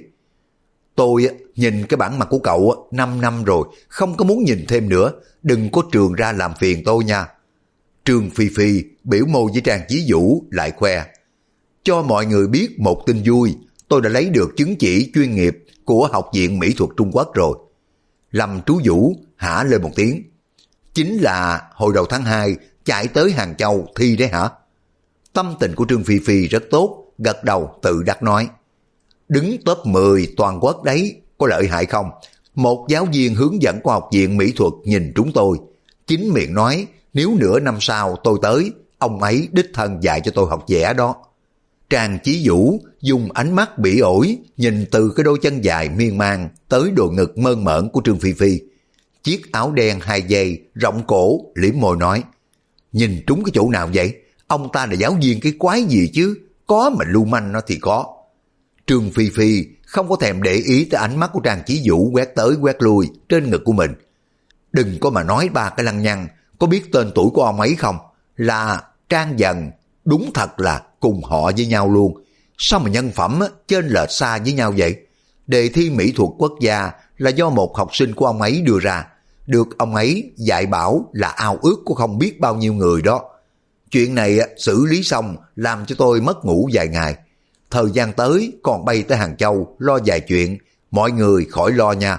Tôi nhìn cái bản mặt của cậu 5 năm rồi, không có muốn nhìn thêm nữa, đừng có trường ra làm phiền tôi nha. Trương Phi Phi biểu môi với Trang Chí Vũ lại khoe. Cho mọi người biết một tin vui, tôi đã lấy được chứng chỉ chuyên nghiệp của Học viện Mỹ thuật Trung Quốc rồi. Lâm Trú Vũ hả lên một tiếng. Chính là hồi đầu tháng 2 chạy tới Hàng Châu thi đấy hả? Tâm tình của Trương Phi Phi rất tốt, gật đầu tự đắc nói. Đứng top 10 toàn quốc đấy, có lợi hại không? Một giáo viên hướng dẫn của Học viện Mỹ thuật nhìn chúng tôi, chính miệng nói nếu nửa năm sau tôi tới, ông ấy đích thân dạy cho tôi học vẽ đó. Trang Chí Vũ dùng ánh mắt bỉ ổi nhìn từ cái đôi chân dài miên man tới đôi ngực mơn mởn của Trương Phi Phi. Chiếc áo đen 2 dây, rộng cổ, liếm môi nói. Nhìn trúng cái chỗ nào vậy? Ông ta là giáo viên cái quái gì chứ? Có mà lưu manh nó thì có. Trương Phi Phi không có thèm để ý tới ánh mắt của Trang Chí Vũ quét tới quét lui trên ngực của mình. Đừng có mà nói ba cái lăng nhăng, có biết tên tuổi của ông ấy không? Là Trang Dần, đúng thật là cùng họ với nhau luôn. Sao mà nhân phẩm chênh lệch xa với nhau vậy? Đề thi mỹ thuật quốc gia là do một học sinh của ông ấy đưa ra, được ông ấy dạy bảo là ao ước của không biết bao nhiêu người đó. Chuyện này xử lý xong làm cho tôi mất ngủ vài ngày. Thời gian tới còn bay tới Hàng Châu lo vài chuyện, mọi người khỏi lo nha.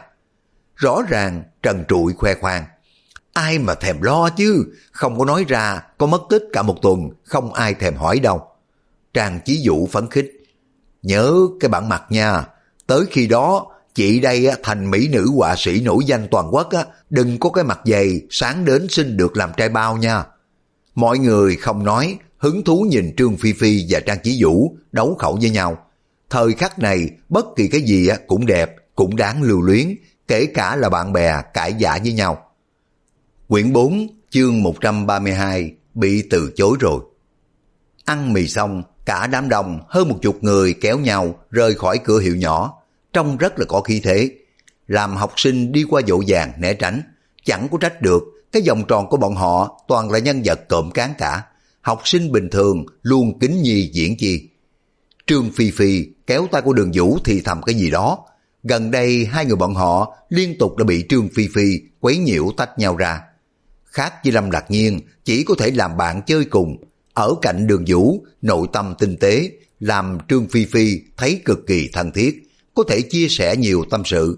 Rõ ràng trần trụi khoe khoang. Ai mà thèm lo chứ, không có nói ra, có mất tích cả một tuần, không ai thèm hỏi đâu. Trang Chí Vũ phấn khích. Nhớ cái bản mặt nha, tới khi đó chị đây thành mỹ nữ họa sĩ nổi danh toàn quốc, đừng có cái mặt dày sáng đến xin được làm trai bao nha. Mọi người không nói, hứng thú nhìn Trương Phi Phi và Trang Chí Vũ đấu khẩu với nhau. Thời khắc này bất kỳ cái gì cũng đẹp, cũng đáng lưu luyến, kể cả là bạn bè cãi vã với nhau. Quyển 4 chương 132 bị từ chối rồi. Ăn mì xong, cả đám đông hơn 10 người kéo nhau rời khỏi cửa hiệu nhỏ, trông rất là có khí thế. Làm học sinh đi qua dỗ dàng né tránh, chẳng có trách được, cái vòng tròn của bọn họ toàn là nhân vật cộm cán cả. Học sinh bình thường luôn kính nhi diễn chi. Trương Phi Phi kéo tay của Đường Vũ thì thầm cái gì đó. Gần đây hai người bọn họ liên tục đã bị Trương Phi Phi quấy nhiễu tách nhau ra. Khác với Lâm Lạc Nhiên chỉ có thể làm bạn chơi cùng. Ở cạnh Đường Vũ, nội tâm tinh tế, làm Trương Phi Phi thấy cực kỳ thân thiết, có thể chia sẻ nhiều tâm sự.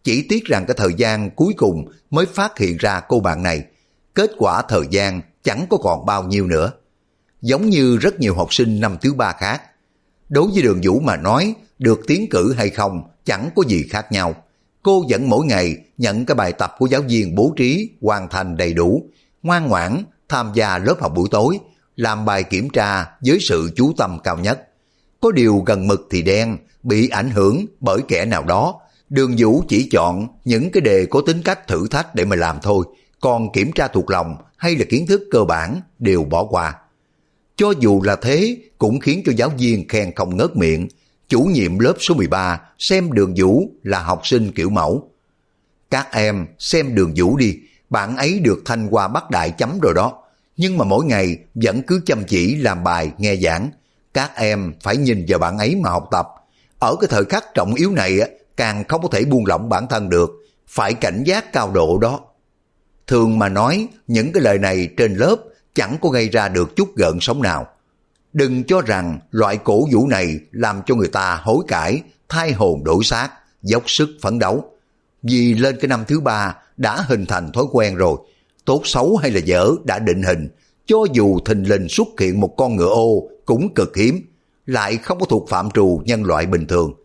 Chỉ tiếc rằng cái thời gian cuối cùng mới phát hiện ra cô bạn này. Kết quả thời gian chẳng có còn bao nhiêu nữa. Giống như rất nhiều học sinh năm thứ ba khác. Đối với Đường Vũ mà nói, được tiến cử hay không chẳng có gì khác nhau. Cô vẫn mỗi ngày nhận cái bài tập của giáo viên bố trí hoàn thành đầy đủ, ngoan ngoãn tham gia lớp học buổi tối, làm bài kiểm tra với sự chú tâm cao nhất. Có điều gần mực thì đen, bị ảnh hưởng bởi kẻ nào đó. Đường Vũ chỉ chọn những cái đề có tính cách thử thách để mà làm thôi, còn kiểm tra thuộc lòng hay là kiến thức cơ bản đều bỏ qua. Cho dù là thế cũng khiến cho giáo viên khen không ngớt miệng. Chủ nhiệm lớp số 13 xem Đường Vũ là học sinh kiểu mẫu. Các em xem Đường Vũ đi, bạn ấy được Thanh Hoa bắt đại chấm rồi đó. Nhưng mà mỗi ngày vẫn cứ chăm chỉ làm bài nghe giảng. Các em phải nhìn vào bạn ấy mà học tập. Ở cái thời khắc trọng yếu này càng không có thể buông lỏng bản thân được, phải cảnh giác cao độ đó. Thường mà nói những cái lời này trên lớp chẳng có gây ra được chút gợn sóng nào. Đừng cho rằng loại cổ vũ này làm cho người ta hối cải, thay hồn đổi xác, dốc sức phấn đấu. Vì lên cái năm thứ ba đã hình thành thói quen rồi, tốt xấu hay là dở đã định hình, cho dù thình lình xuất hiện một con ngựa ô cũng cực hiếm, lại không có thuộc phạm trù nhân loại bình thường.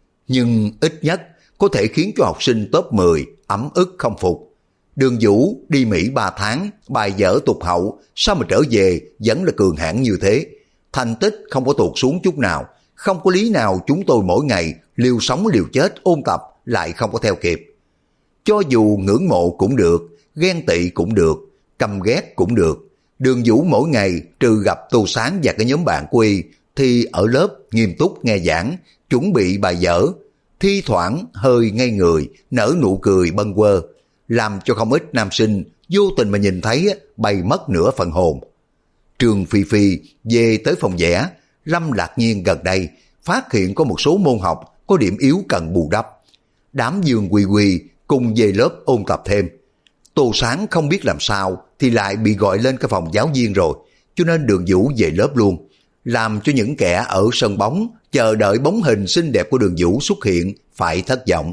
Nhưng ít nhất có thể khiến cho học sinh top 10 ấm ức không phục. Đường Vũ đi Mỹ 3 tháng, bài dở tụt hậu, sao mà trở về vẫn là cường hãn như thế. Thành tích không có tụt xuống chút nào, không có lý nào chúng tôi mỗi ngày liều sống liều chết ôn tập lại không có theo kịp. Cho dù ngưỡng mộ cũng được, ghen tị cũng được, căm ghét cũng được. Đường Vũ mỗi ngày trừ gặp Tô Sáng và cái nhóm bạn của y thì ở lớp nghiêm túc nghe giảng, chuẩn bị bài dở, thi thoảng hơi ngây người, nở nụ cười bâng quơ, làm cho không ít nam sinh vô tình mà nhìn thấy bay mất nửa phần hồn. Trường Phi Phi về tới phòng vẽ, Lâm Lạc Nhiên gần đây phát hiện có một số môn học có điểm yếu cần bù đắp. Đám Dương Quy Quy cùng về lớp ôn tập thêm. Tô Sáng không biết làm sao thì lại bị gọi lên cái phòng giáo viên rồi, cho nên Đường Vũ về lớp luôn, làm cho những kẻ ở sân bóng chờ đợi bóng hình xinh đẹp của Đường Vũ xuất hiện phải thất vọng.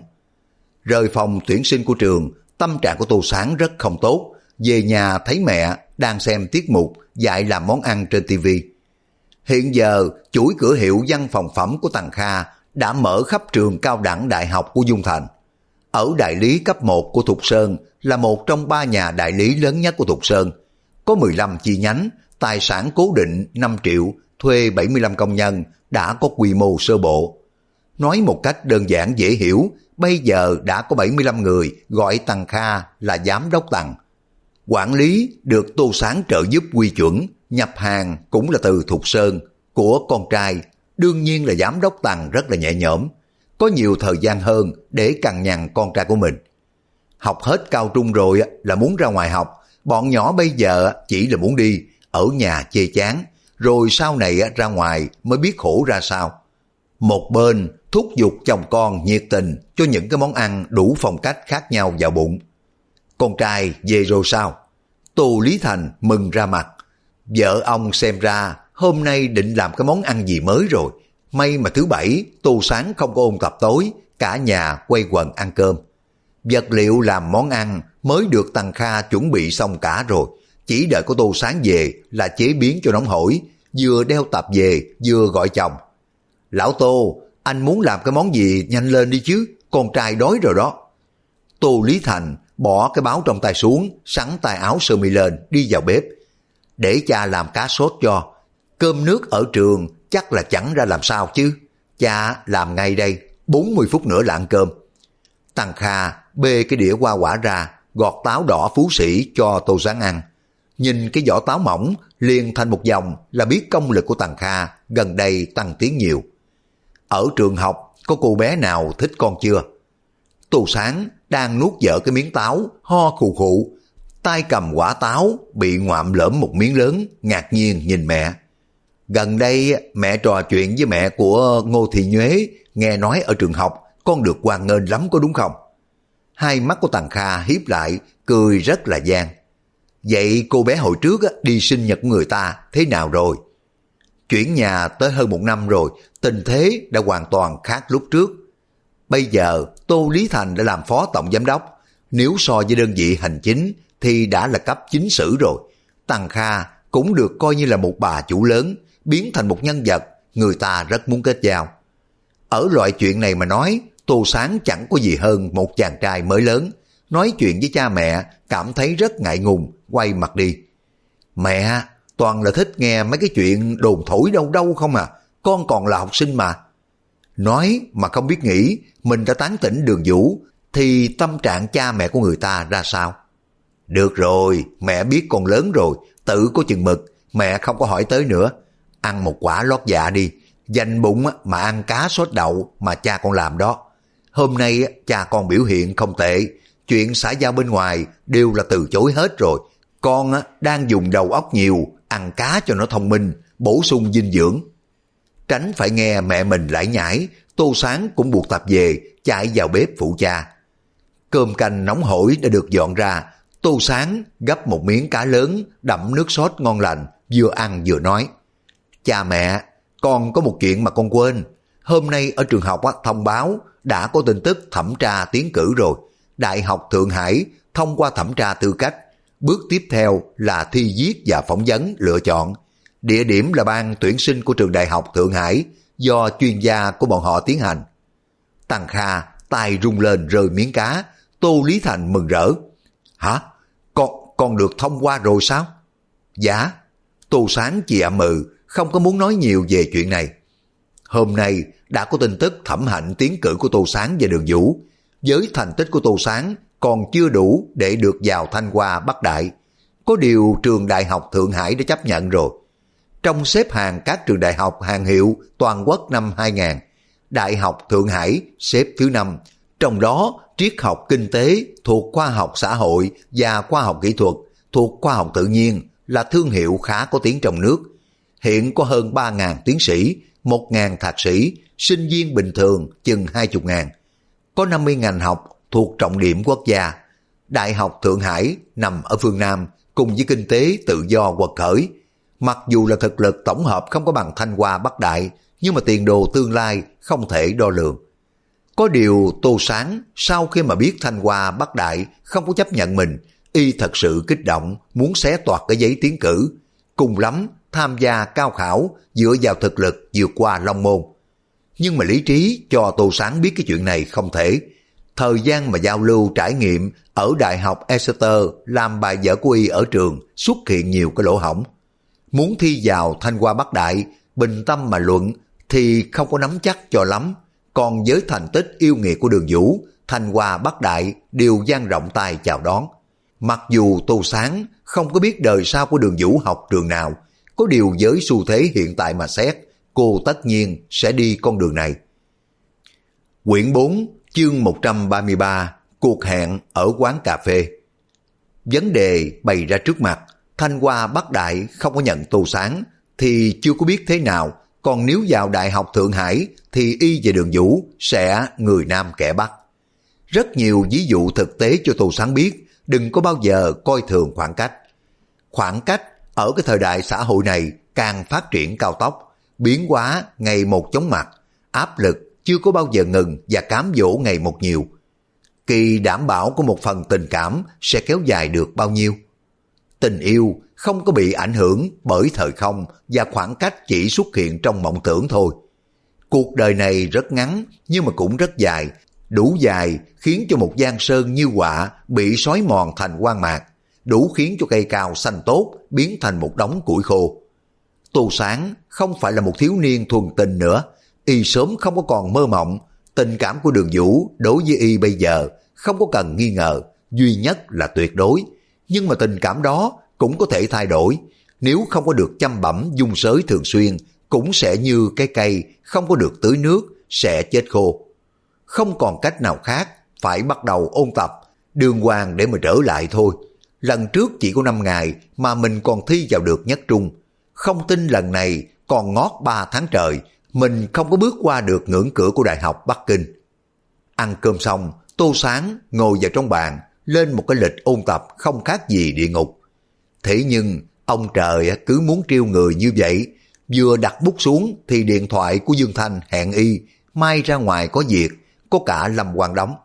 Rời phòng tuyển sinh của trường, tâm trạng của Tô Sáng rất không tốt. Về nhà thấy mẹ đang xem tiết mục dạy làm món ăn trên TV. Hiện giờ chuỗi cửa hiệu văn phòng phẩm của Tằng Kha đã mở khắp trường cao đẳng đại học của Dung Thành. Ở đại lý cấp 1 của Thục Sơn là một trong 3 nhà đại lý lớn nhất của Thục Sơn. Có 15 chi nhánh, tài sản cố định 5 triệu, thuê 75 công nhân, đã có quy mô sơ bộ. Nói một cách đơn giản dễ hiểu, bây giờ đã có 75 người gọi Tằng Kha là giám đốc Tằng. Quản lý được Tô Sáng trợ giúp quy chuẩn, nhập hàng cũng là từ Thục Sơn, của con trai, đương nhiên là giám đốc Tằng rất là nhẹ nhõm, có nhiều thời gian hơn để cằn nhằn con trai của mình. Học hết cao trung rồi là muốn ra ngoài học, bọn nhỏ bây giờ chỉ là muốn đi, ở nhà chê chán, rồi sau này ra ngoài mới biết khổ ra sao. Một bên thúc giục chồng con nhiệt tình cho những cái món ăn đủ phong cách khác nhau vào bụng. Con trai về rồi sao? Tô Lý Thành mừng ra mặt. Vợ ông xem ra hôm nay định làm cái món ăn gì mới rồi. May mà thứ Bảy Tô Sáng không có ôn tập tối, cả nhà quay quần ăn cơm. Vật liệu làm món ăn mới được Tằng Kha chuẩn bị xong cả rồi, chỉ đợi có Tô Sáng về là chế biến cho nóng hổi, vừa đeo tập về vừa gọi chồng. Lão Tô, anh muốn làm cái món gì nhanh lên đi chứ, con trai đói rồi đó. Tô Lý Thành bỏ cái báo trong tay xuống, sắn tay áo sơ mi lên, đi vào bếp. Để cha làm cá sốt cho. Cơm nước ở trường chắc là chẳng ra làm sao chứ. Cha làm ngay đây, 40 phút nữa là ăn cơm. Tằng Kha bê cái đĩa hoa quả ra, gọt táo đỏ Phú Sĩ cho Tô Sáng ăn. Nhìn cái vỏ táo mỏng liền thành một vòng là biết công lực của Tằng Kha gần đây tăng tiến nhiều. Ở trường học có cô bé nào thích con chưa? Tô Sáng đang nuốt dở cái miếng táo, ho khù khụ, tay cầm quả táo bị ngoạm lỡm một miếng lớn, ngạc nhiên nhìn mẹ. Gần đây mẹ trò chuyện với mẹ của Ngô Thị Nhuế, nghe nói ở trường học con được hoan nghênh lắm có đúng không? Hai mắt của Tằng Kha híp lại, cười rất là gian. Vậy cô bé hồi trước đi sinh nhật người ta thế nào rồi? Chuyển nhà tới hơn 1 năm rồi, tình thế đã hoàn toàn khác lúc trước. Bây giờ Tô Lý Thành đã làm phó tổng giám đốc, nếu so với đơn vị hành chính thì đã là cấp chính sử rồi. Tăng Kha cũng được coi như là một bà chủ lớn, biến thành một nhân vật người ta rất muốn kết giao. Ở loại chuyện này mà nói, Tô Sáng chẳng có gì hơn một chàng trai mới lớn, nói chuyện với cha mẹ cảm thấy rất ngại ngùng, quay mặt đi. Mẹ, toàn là thích nghe mấy cái chuyện đồn thổi đâu đâu không à, con còn là học sinh mà. Nói mà không biết nghĩ mình đã tán tỉnh Đường Vũ thì tâm trạng cha mẹ của người ta ra sao? Được rồi, mẹ biết con lớn rồi, tự có chừng mực, mẹ không có hỏi tới nữa. Ăn một quả lót dạ đi, dành bụng mà ăn cá sốt đậu mà cha con làm đó. Hôm nay cha con biểu hiện không tệ, chuyện xã giao bên ngoài đều là từ chối hết rồi. Con đang dùng đầu óc nhiều, ăn cá cho nó thông minh, bổ sung dinh dưỡng. Tránh phải nghe mẹ mình lải nhải, Tô Sáng cũng buộc tập về, chạy vào bếp phụ cha. Cơm canh nóng hổi đã được dọn ra, Tô Sáng gấp một miếng cá lớn đậm nước sốt ngon lành, vừa ăn vừa nói. Cha mẹ, con có một chuyện mà con quên. Hôm nay ở trường học thông báo đã có tin tức thẩm tra tiến cử rồi. Đại học Thượng Hải thông qua thẩm tra tư cách. Bước tiếp theo là thi viết và phỏng vấn lựa chọn. Địa điểm là ban tuyển sinh của trường Đại học Thượng Hải do chuyên gia của bọn họ tiến hành. Tăng Kha tay rung lên rơi miếng cá. Tô Lý Thành mừng rỡ. Hả? Con được thông qua rồi sao? Dạ. Tô Sáng chỉ ậm không có muốn nói nhiều về chuyện này. Hôm nay đã có tin tức thẩm hạnh tiến cử của Tô Sáng và Đường Vũ. Với thành tích của Tô Sáng còn chưa đủ để được vào Thanh Hoa Bắc Đại. Có điều trường Đại học Thượng Hải đã chấp nhận rồi. Trong xếp hàng các trường đại học hàng hiệu toàn quốc năm 2000, Đại học Thượng Hải xếp thứ 5, trong đó triết học kinh tế thuộc khoa học xã hội và khoa học kỹ thuật thuộc khoa học tự nhiên là thương hiệu khá có tiếng trong nước. Hiện có hơn 3.000 tiến sĩ, 1.000 thạc sĩ, sinh viên bình thường chừng 20.000. Có 50 ngành học thuộc trọng điểm quốc gia. Đại học Thượng Hải nằm ở phương Nam cùng với kinh tế tự do quật khởi. Mặc dù là thực lực tổng hợp không có bằng Thanh Hoa Bắc Đại, nhưng mà tiền đồ tương lai không thể đo lường. Có điều Tô Sáng sau khi mà biết Thanh Hoa Bắc Đại không có chấp nhận mình, y thật sự kích động muốn xé toạc cái giấy tiến cử. Cùng lắm tham gia cao khảo dựa vào thực lực vượt qua Long Môn. Nhưng mà lý trí cho Tô Sáng biết cái chuyện này không thể. Thời gian mà giao lưu trải nghiệm ở Đại học Exeter làm bài vở của y ở trường xuất hiện nhiều cái lỗ hổng. Muốn thi vào Thanh Hoa Bắc Đại, bình tâm mà luận thì không có nắm chắc cho lắm. Còn với thành tích yêu nghiệt của Đường Vũ, Thanh Hoa Bắc Đại đều dang rộng tay chào đón. Mặc dù Tô Sáng không có biết đời sau của Đường Vũ học trường nào, có điều với xu thế hiện tại mà xét, cô tất nhiên sẽ đi con đường này. Quyển 4, chương 133, cuộc hẹn ở quán cà phê. Vấn đề bày ra trước mặt, Thanh Hoa Bắc Đại không có nhận Tô Sáng thì chưa có biết thế nào, còn nếu vào Đại học Thượng Hải thì y và Đường Vũ sẽ người Nam kẻ Bắc. Rất nhiều ví dụ thực tế cho Tô Sáng biết, đừng có bao giờ coi thường khoảng cách. Khoảng cách ở cái thời đại xã hội này càng phát triển cao tốc, biến hóa ngày một chóng mặt, áp lực chưa có bao giờ ngừng và cám dỗ ngày một nhiều. Kỳ đảm bảo của một phần tình cảm sẽ kéo dài được bao nhiêu? Tình yêu không có bị ảnh hưởng bởi thời không và khoảng cách chỉ xuất hiện trong mộng tưởng thôi. Cuộc đời này rất ngắn nhưng mà cũng rất dài, đủ dài khiến cho một giang sơn như họa bị xói mòn thành hoang mạc, đủ khiến cho cây cao xanh tốt biến thành một đống củi khô. Tô Sáng không phải là một thiếu niên thuần tình nữa, y sớm không có còn mơ mộng. Tình cảm của Đường Vũ đối với y bây giờ không có cần nghi ngờ, duy nhất là tuyệt đối. Nhưng mà tình cảm đó cũng có thể thay đổi, nếu không có được chăm bẵm dung sới thường xuyên, cũng sẽ như cái cây không có được tưới nước, sẽ chết khô. Không còn cách nào khác, phải bắt đầu ôn tập, đường hoàng để mà trở lại thôi. Lần trước chỉ có 5 ngày mà mình còn thi vào được nhất trung. Không tin lần này còn ngót 3 tháng trời, mình không có bước qua được ngưỡng cửa của Đại học Bắc Kinh. Ăn cơm xong, Tô Sáng ngồi vào trong bàn, lên một cái lịch ôn tập không khác gì địa ngục. Thế nhưng, ông trời cứ muốn trêu người như vậy. Vừa đặt bút xuống thì điện thoại của Dương Thanh hẹn y, mai ra ngoài có việc, có cả Lâm Quang Đống.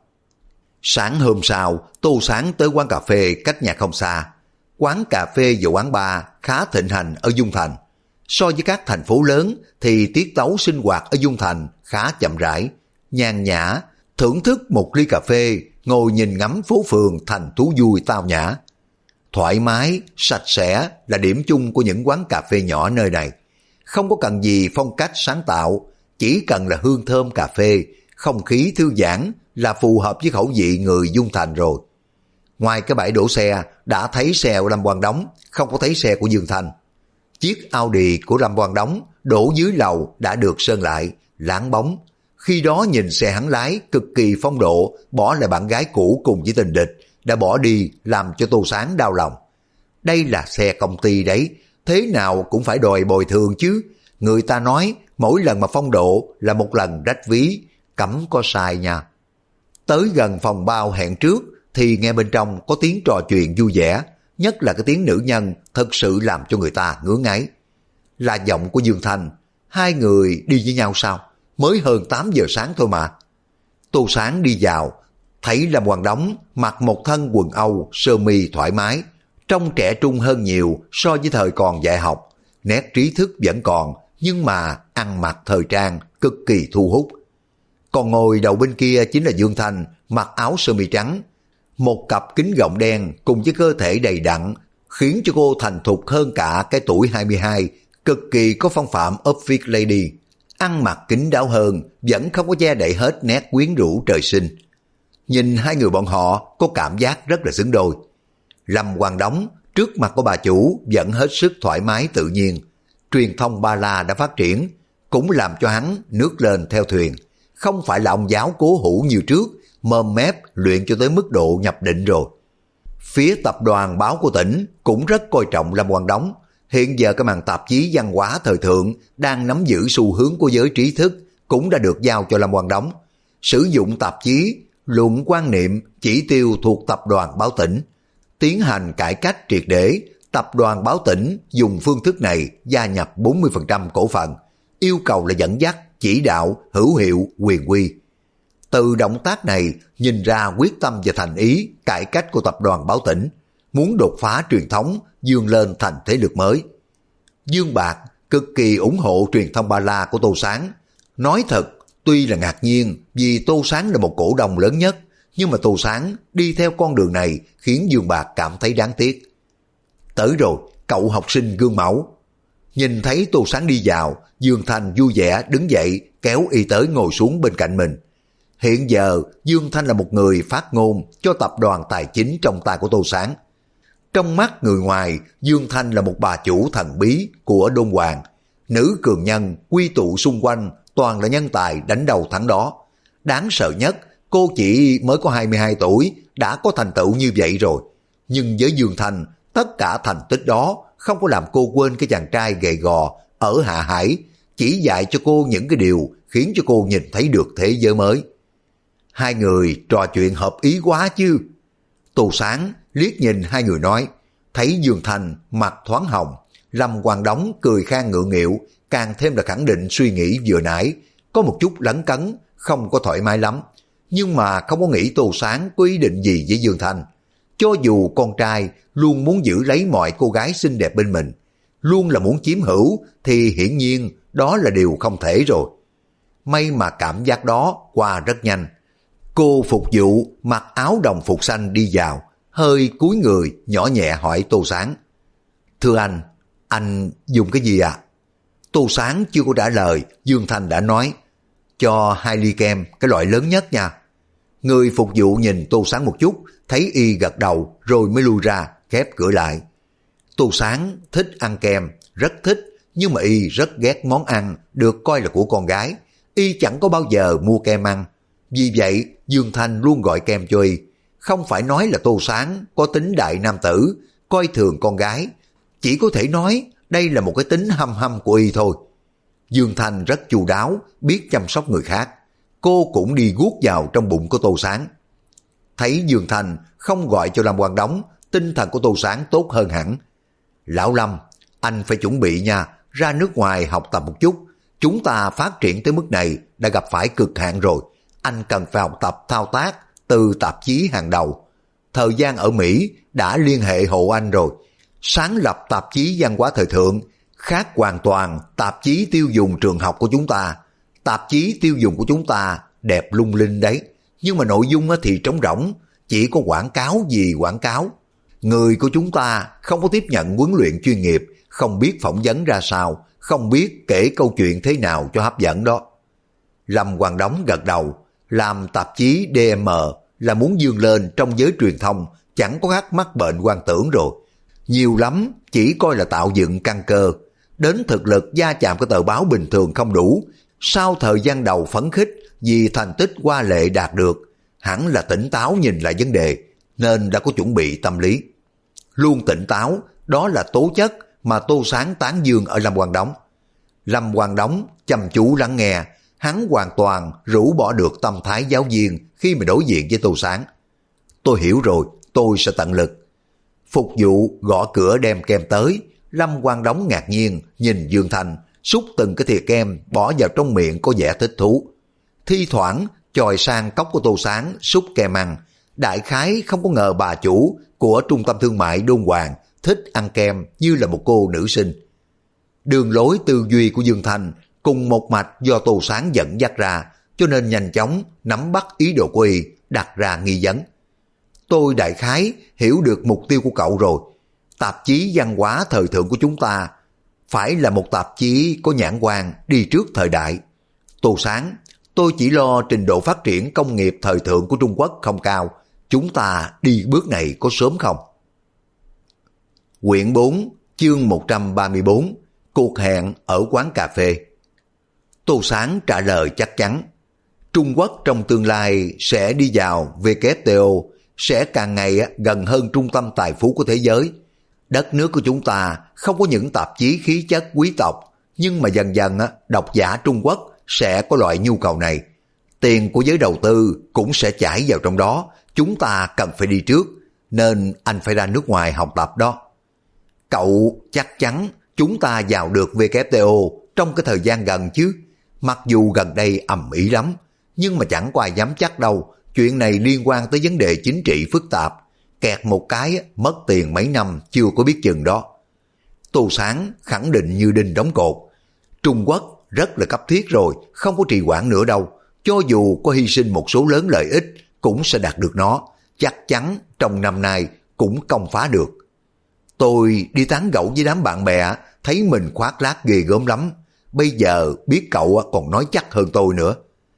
Sáng hôm sau, Tô Sáng tới quán cà phê cách nhà không xa. Quán cà phê và quán bar khá thịnh hành ở Dung Thành. So với các thành phố lớn thì tiết tấu sinh hoạt ở Dung Thành khá chậm rãi, nhàn nhã, thưởng thức một ly cà phê, ngồi nhìn ngắm phố phường thành thú vui tao nhã. Thoải mái, sạch sẽ là điểm chung của những quán cà phê nhỏ nơi này. Không có cần gì phong cách sáng tạo, chỉ cần là hương thơm cà phê, không khí thư giãn là phù hợp với khẩu vị người Dung Thành rồi. Ngoài cái bãi đổ xe, đã thấy xe của Lâm Quang Đống, không có thấy xe của Dương Thanh. Chiếc Audi của Lâm Quang Đống đổ dưới lầu đã được sơn lại, láng bóng. Khi đó nhìn xe hắn lái cực kỳ phong độ, bỏ lại bạn gái cũ cùng với tình địch, đã bỏ đi làm cho Tô Sáng đau lòng. Đây là xe công ty đấy, thế nào cũng phải đòi bồi thường chứ. Người ta nói mỗi lần mà phong độ là một lần rách ví, cấm có sai nha. Tới gần phòng bao hẹn trước thì nghe bên trong có tiếng trò chuyện vui vẻ, nhất là cái tiếng nữ nhân thật sự làm cho người ta ngứa ngáy. Là giọng của Dương Thanh. Hai người đi với nhau sao? Mới hơn 8 giờ sáng thôi mà. Tô Sáng đi vào, thấy Lâm Quang Đống mặc một thân quần Âu, sơ mi thoải mái, trông trẻ trung hơn nhiều so với thời còn dạy học. Nét trí thức vẫn còn, nhưng mà ăn mặc thời trang cực kỳ thu hút. Còn ngồi đầu bên kia chính là Dương Thanh, mặc áo sơ mi trắng, một cặp kính gọng đen cùng với cơ thể đầy đặn, khiến cho cô thành thục hơn cả cái tuổi 22, cực kỳ có phong phạm office lady. Ăn mặc kín đáo hơn, vẫn không có che đậy hết nét quyến rũ trời sinh. Nhìn hai người bọn họ có cảm giác rất là xứng đôi. Lâm Quang Đống trước mặt của bà chủ vẫn hết sức thoải mái tự nhiên. Truyền thông Ba La đã phát triển, cũng làm cho hắn nước lên theo thuyền. Không phải là ông giáo cố hữu như trước, mồm mép luyện cho tới mức độ nhập định rồi. Phía tập đoàn báo của tỉnh cũng rất coi trọng Lâm Quang Đống. Hiện giờ cái màn tạp chí văn hóa thời thượng đang nắm giữ xu hướng của giới trí thức cũng đã được giao cho Lâm Quang Đống. Sử dụng tạp chí, luận quan niệm, chỉ tiêu thuộc tập đoàn báo tỉnh. Tiến hành cải cách triệt để, tập đoàn báo tỉnh dùng phương thức này gia nhập 40% cổ phần, yêu cầu là dẫn dắt, chỉ đạo, hữu hiệu, quyền quy. Từ động tác này nhìn ra quyết tâm và thành ý cải cách của tập đoàn báo tỉnh, muốn đột phá truyền thống, vươn lên thành thế lực mới. Dương Bạc cực kỳ ủng hộ truyền thông Ba La của Tô Sáng. Nói thật, tuy là ngạc nhiên vì Tô Sáng là một cổ đông lớn nhất, nhưng mà Tô Sáng đi theo con đường này khiến Dương Bạc cảm thấy đáng tiếc. Tới rồi, cậu học sinh gương mẫu. Nhìn thấy Tô Sáng đi vào, Dương Thanh vui vẻ đứng dậy kéo y tới ngồi xuống bên cạnh mình. Hiện giờ Dương Thanh là một người phát ngôn cho tập đoàn tài chính trong tay của Tô Sáng. Trong mắt người ngoài, Dương Thanh là một bà chủ thần bí của Đôn Hoàng. Nữ cường nhân quy tụ xung quanh toàn là nhân tài đánh đầu thắng đó. Đáng sợ nhất, cô chỉ mới có 22 tuổi đã có thành tựu như vậy rồi. Nhưng với Dương Thanh, tất cả thành tích đó không có làm cô quên cái chàng trai gầy gò ở Hạ Hải, chỉ dạy cho cô những cái điều khiến cho cô nhìn thấy được thế giới mới. Hai người trò chuyện hợp ý quá chứ. Tô Sáng liếc nhìn hai người nói, thấy Dương Thanh mặt thoáng hồng, Lâm Quang Đống cười khan ngượng nghịu, càng thêm là khẳng định suy nghĩ vừa nãy, có một chút lấn cấn, không có thoải mái lắm, nhưng mà không có nghĩ Tô Sáng có ý định gì với Dương Thanh. Cho dù con trai luôn muốn giữ lấy mọi cô gái xinh đẹp bên mình, luôn là muốn chiếm hữu, thì hiển nhiên đó là điều không thể rồi. May mà cảm giác đó qua rất nhanh. Cô phục vụ mặc áo đồng phục xanh đi vào, hơi cúi người nhỏ nhẹ hỏi Tô Sáng. Thưa anh dùng cái gì ạ? Tô Sáng chưa có trả lời, Dương Thanh đã nói, cho 2 ly kem, cái loại lớn nhất nha. Người phục vụ nhìn Tô Sáng một chút, thấy y gật đầu rồi mới lui ra, khép cửa lại. Tô Sáng thích ăn kem, rất thích, nhưng mà y rất ghét món ăn được coi là của con gái. Y chẳng có bao giờ mua kem ăn. Vì vậy, Dương Thanh luôn gọi kem cho y. Không phải nói là Tô Sáng có tính đại nam tử, coi thường con gái. Chỉ có thể nói đây là một cái tính hăm hăm của y thôi. Dương Thanh rất chu đáo, biết chăm sóc người khác. Cô cũng đi guốc vào trong bụng của Tô Sáng. Thấy Dương Thanh không gọi cho Lâm Quang Đống, tinh thần của Tô Sáng tốt hơn hẳn. Lão Lâm, anh phải chuẩn bị nha, ra nước ngoài học tập một chút. Chúng ta phát triển tới mức này đã gặp phải cực hạn rồi. anh cần phải học tập thao tác từ tạp chí hàng đầu. Thời gian ở Mỹ đã liên hệ hộ anh rồi. Sáng lập tạp chí văn hóa thời thượng khác hoàn toàn tạp chí tiêu dùng trường học của chúng ta. Tạp chí tiêu dùng của chúng ta đẹp lung linh đấy, nhưng mà nội dung thì trống rỗng, chỉ có quảng cáo gì quảng cáo. Người của chúng ta không có tiếp nhận huấn luyện chuyên nghiệp, không biết phỏng vấn ra sao, không biết kể câu chuyện thế nào cho hấp dẫn đó. Lâm Quang Đống gật đầu, làm tạp chí DM là muốn vươn lên trong giới truyền thông, chẳng có khác mắc bệnh hoang tưởng rồi. Nhiều lắm chỉ coi là tạo dựng căn cơ, đến thực lực gia chạm của tờ báo bình thường không đủ. Sau thời gian đầu phấn khích vì thành tích hoa lệ đạt được, hẳn là tỉnh táo nhìn lại vấn đề, nên đã có chuẩn bị tâm lý. Luôn tỉnh táo, đó là tố chất mà Tô Sáng tán dương ở Lâm Quang Đống. Lâm Quang Đống chăm chú lắng nghe, hắn hoàn toàn rũ bỏ được tâm thái giáo viên khi mà đối diện với Tô Sáng. Tôi hiểu rồi, tôi sẽ tận lực. Phục vụ gõ cửa đem kem tới, Lâm Quang Đống ngạc nhiên nhìn Dương Thành, xúc từng cái thìa kem bỏ vào trong miệng có vẻ thích thú. Thi thoảng chòi sang cốc của Tô Sáng xúc kem ăn. Đại khái không có ngờ bà chủ của trung tâm thương mại Đôn Hoàng thích ăn kem như là một cô nữ sinh. Đường lối tư duy của Dương Thành cùng một mạch do Tô Sáng dẫn dắt ra, cho nên nhanh chóng nắm bắt ý đồ của y, đặt ra nghi vấn. Tôi đại khái hiểu được mục tiêu của cậu rồi. Tạp chí văn hóa thời thượng của chúng ta phải là một tạp chí có nhãn quan đi trước thời đại. Tô Sáng, tôi chỉ lo trình độ phát triển công nghiệp thời thượng của Trung Quốc không cao. Chúng ta đi bước này có sớm không? Quyển 4, chương 134, cuộc hẹn ở quán cà phê. Tô Sáng trả lời chắc chắn. Trung Quốc trong tương lai sẽ đi vào WTO, sẽ càng ngày gần hơn trung tâm tài phú của thế giới. Đất nước của chúng ta không có những tạp chí khí chất quý tộc, nhưng mà dần dần độc giả Trung Quốc sẽ có loại nhu cầu này. Tiền của giới đầu tư cũng sẽ chảy vào trong đó, chúng ta cần phải đi trước, nên anh phải ra nước ngoài học tập đó. Cậu chắc chắn chúng ta vào được WTO trong cái thời gian gần chứ? Mặc dù gần đây ầm ĩ lắm, nhưng mà chẳng có ai dám chắc đâu. Chuyện này liên quan tới vấn đề chính trị phức tạp, kẹt một cái mất tiền mấy năm chưa có biết chừng đó. Tô Sáng khẳng định như đinh đóng cột. Trung Quốc rất là cấp thiết rồi, không có trì hoãn nữa đâu. Cho dù có hy sinh một số lớn lợi ích cũng sẽ đạt được nó, chắc chắn trong năm nay cũng công phá được. Tôi đi tán gẫu với đám bạn bè, thấy mình khoác lác ghê gớm lắm. Bây giờ biết cậu còn nói chắc hơn tôi nữa.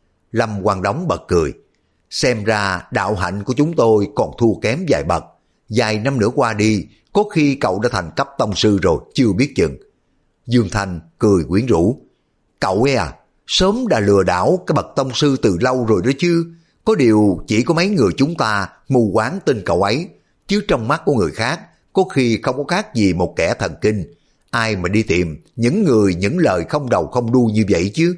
Lâm Quang Đống bật cười. Xem ra đạo hạnh của chúng tôi còn thua kém vài bậc. Vài năm nữa qua đi, có khi cậu đã thành cấp tông sư rồi, chưa biết chừng. Dương Thanh cười quyến rũ. Cậu ấy à, sớm đã lừa đảo cái bậc tông sư từ lâu rồi đó chứ. Có điều chỉ có mấy người chúng ta mù quáng tin cậu ấy, chứ trong mắt của người khác có khi không có khác gì một kẻ thần kinh. Ai mà đi tìm những người những lời không đầu không đuôi như vậy chứ.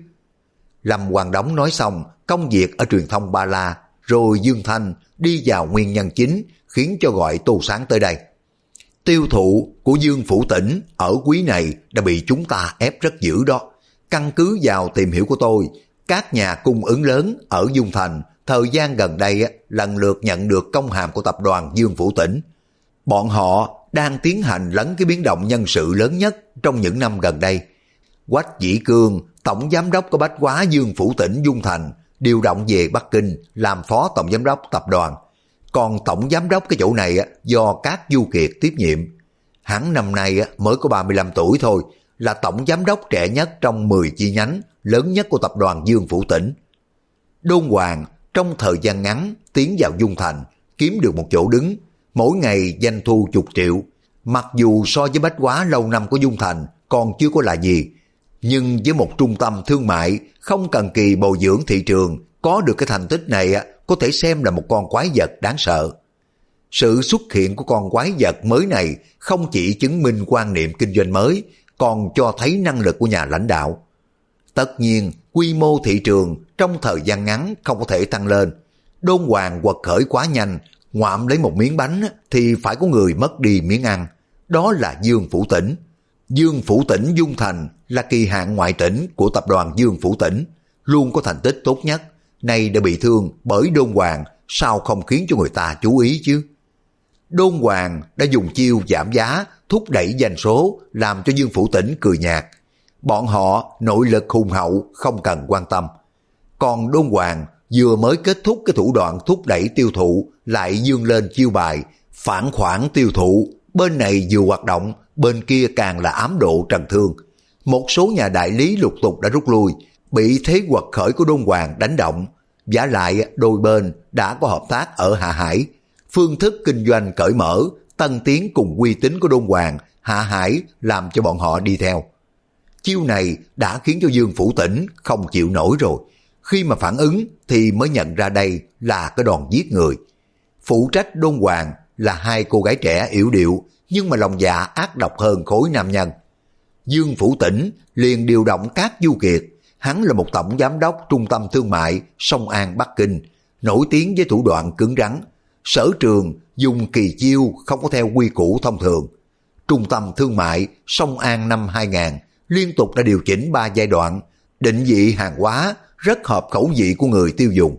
Lâm Quang Đống nói xong công việc ở truyền thông Ba La, rồi Dương Thanh đi vào nguyên nhân chính khiến cho gọi Tô Sáng tới đây. Tiêu thụ của Dương Phủ Tỉnh ở quý này đã bị chúng ta ép rất dữ đó. Căn cứ vào tìm hiểu của tôi, các nhà cung ứng lớn ở Dung Thành thời gian gần đây lần lượt nhận được công hàm của tập đoàn Dương Phủ Tỉnh. Bọn họ đang tiến hành lấn cái biến động nhân sự lớn nhất trong những năm gần đây. Quách Dĩ Cương, tổng giám đốc của Bách Hóa Dương Phủ Tỉnh Dung Thành, điều động về Bắc Kinh làm phó tổng giám đốc tập đoàn. Còn tổng giám đốc cái chỗ này do Cát Du Kiệt tiếp nhiệm. Hắn năm nay mới có 35 tuổi thôi, là tổng giám đốc trẻ nhất trong 10 chi nhánh lớn nhất của tập đoàn Dương Phủ Tỉnh. Đôn Hoàng trong thời gian ngắn tiến vào Dung Thành, kiếm được một chỗ đứng, mỗi ngày doanh thu chục triệu. Mặc dù so với Bách Hóa lâu năm của Dung Thành còn chưa có là gì, nhưng với một trung tâm thương mại không cần kỳ bồi dưỡng thị trường, có được cái thành tích này có thể xem là một con quái vật đáng sợ. Sự xuất hiện của con quái vật mới này không chỉ chứng minh quan niệm kinh doanh mới, còn cho thấy năng lực của nhà lãnh đạo. Tất nhiên, quy mô thị trường trong thời gian ngắn không có thể tăng lên. Đôn Hoàng quật khởi quá nhanh, ngoạm lấy một miếng bánh thì phải có người mất đi miếng ăn. Đó là Dương Phủ Tỉnh. Dương Phủ Tỉnh Dung Thành là kỳ hạn ngoại tỉnh của tập đoàn Dương Phủ Tỉnh, luôn có thành tích tốt nhất. nay đã bị thương bởi Đôn Hoàng, sao không khiến cho người ta chú ý chứ? Đôn Hoàng đã dùng chiêu giảm giá, thúc đẩy doanh số, làm cho Dương Phủ Tỉnh cười nhạt. Bọn họ nội lực hùng hậu, không cần quan tâm. Còn Đôn Hoàng vừa mới kết thúc cái thủ đoạn thúc đẩy tiêu thụ, lại dương lên chiêu bài phản khoản tiêu thụ. Bên này vừa hoạt động, bên kia càng là ám độ trần thương. Một số nhà đại lý lục tục đã rút lui, bị thế quật khởi của Đôn Hoàng đánh động. Vả lại đôi bên đã có hợp tác ở Hạ Hải. Phương thức kinh doanh cởi mở, tân tiến cùng uy tín của Đôn Hoàng, Hạ Hải làm cho bọn họ đi theo. Chiêu này đã khiến cho Dương Phủ Tỉnh không chịu nổi rồi. Khi mà phản ứng thì mới nhận ra đây là cái đòn giết người. Phụ trách Đôn Hoàng là hai cô gái trẻ yểu điệu, nhưng mà lòng dạ ác độc hơn khối nam nhân. Dương Phủ Tỉnh liền điều động các Du Kiệt. Hắn là một tổng giám đốc trung tâm thương mại Sông An Bắc Kinh, nổi tiếng với thủ đoạn cứng rắn. Sở trường dùng kỳ chiêu không có theo quy củ thông thường. Trung tâm thương mại Sông An năm 2000 liên tục đã điều chỉnh 3 giai đoạn, định vị hàng hóa rất hợp khẩu vị của người tiêu dùng.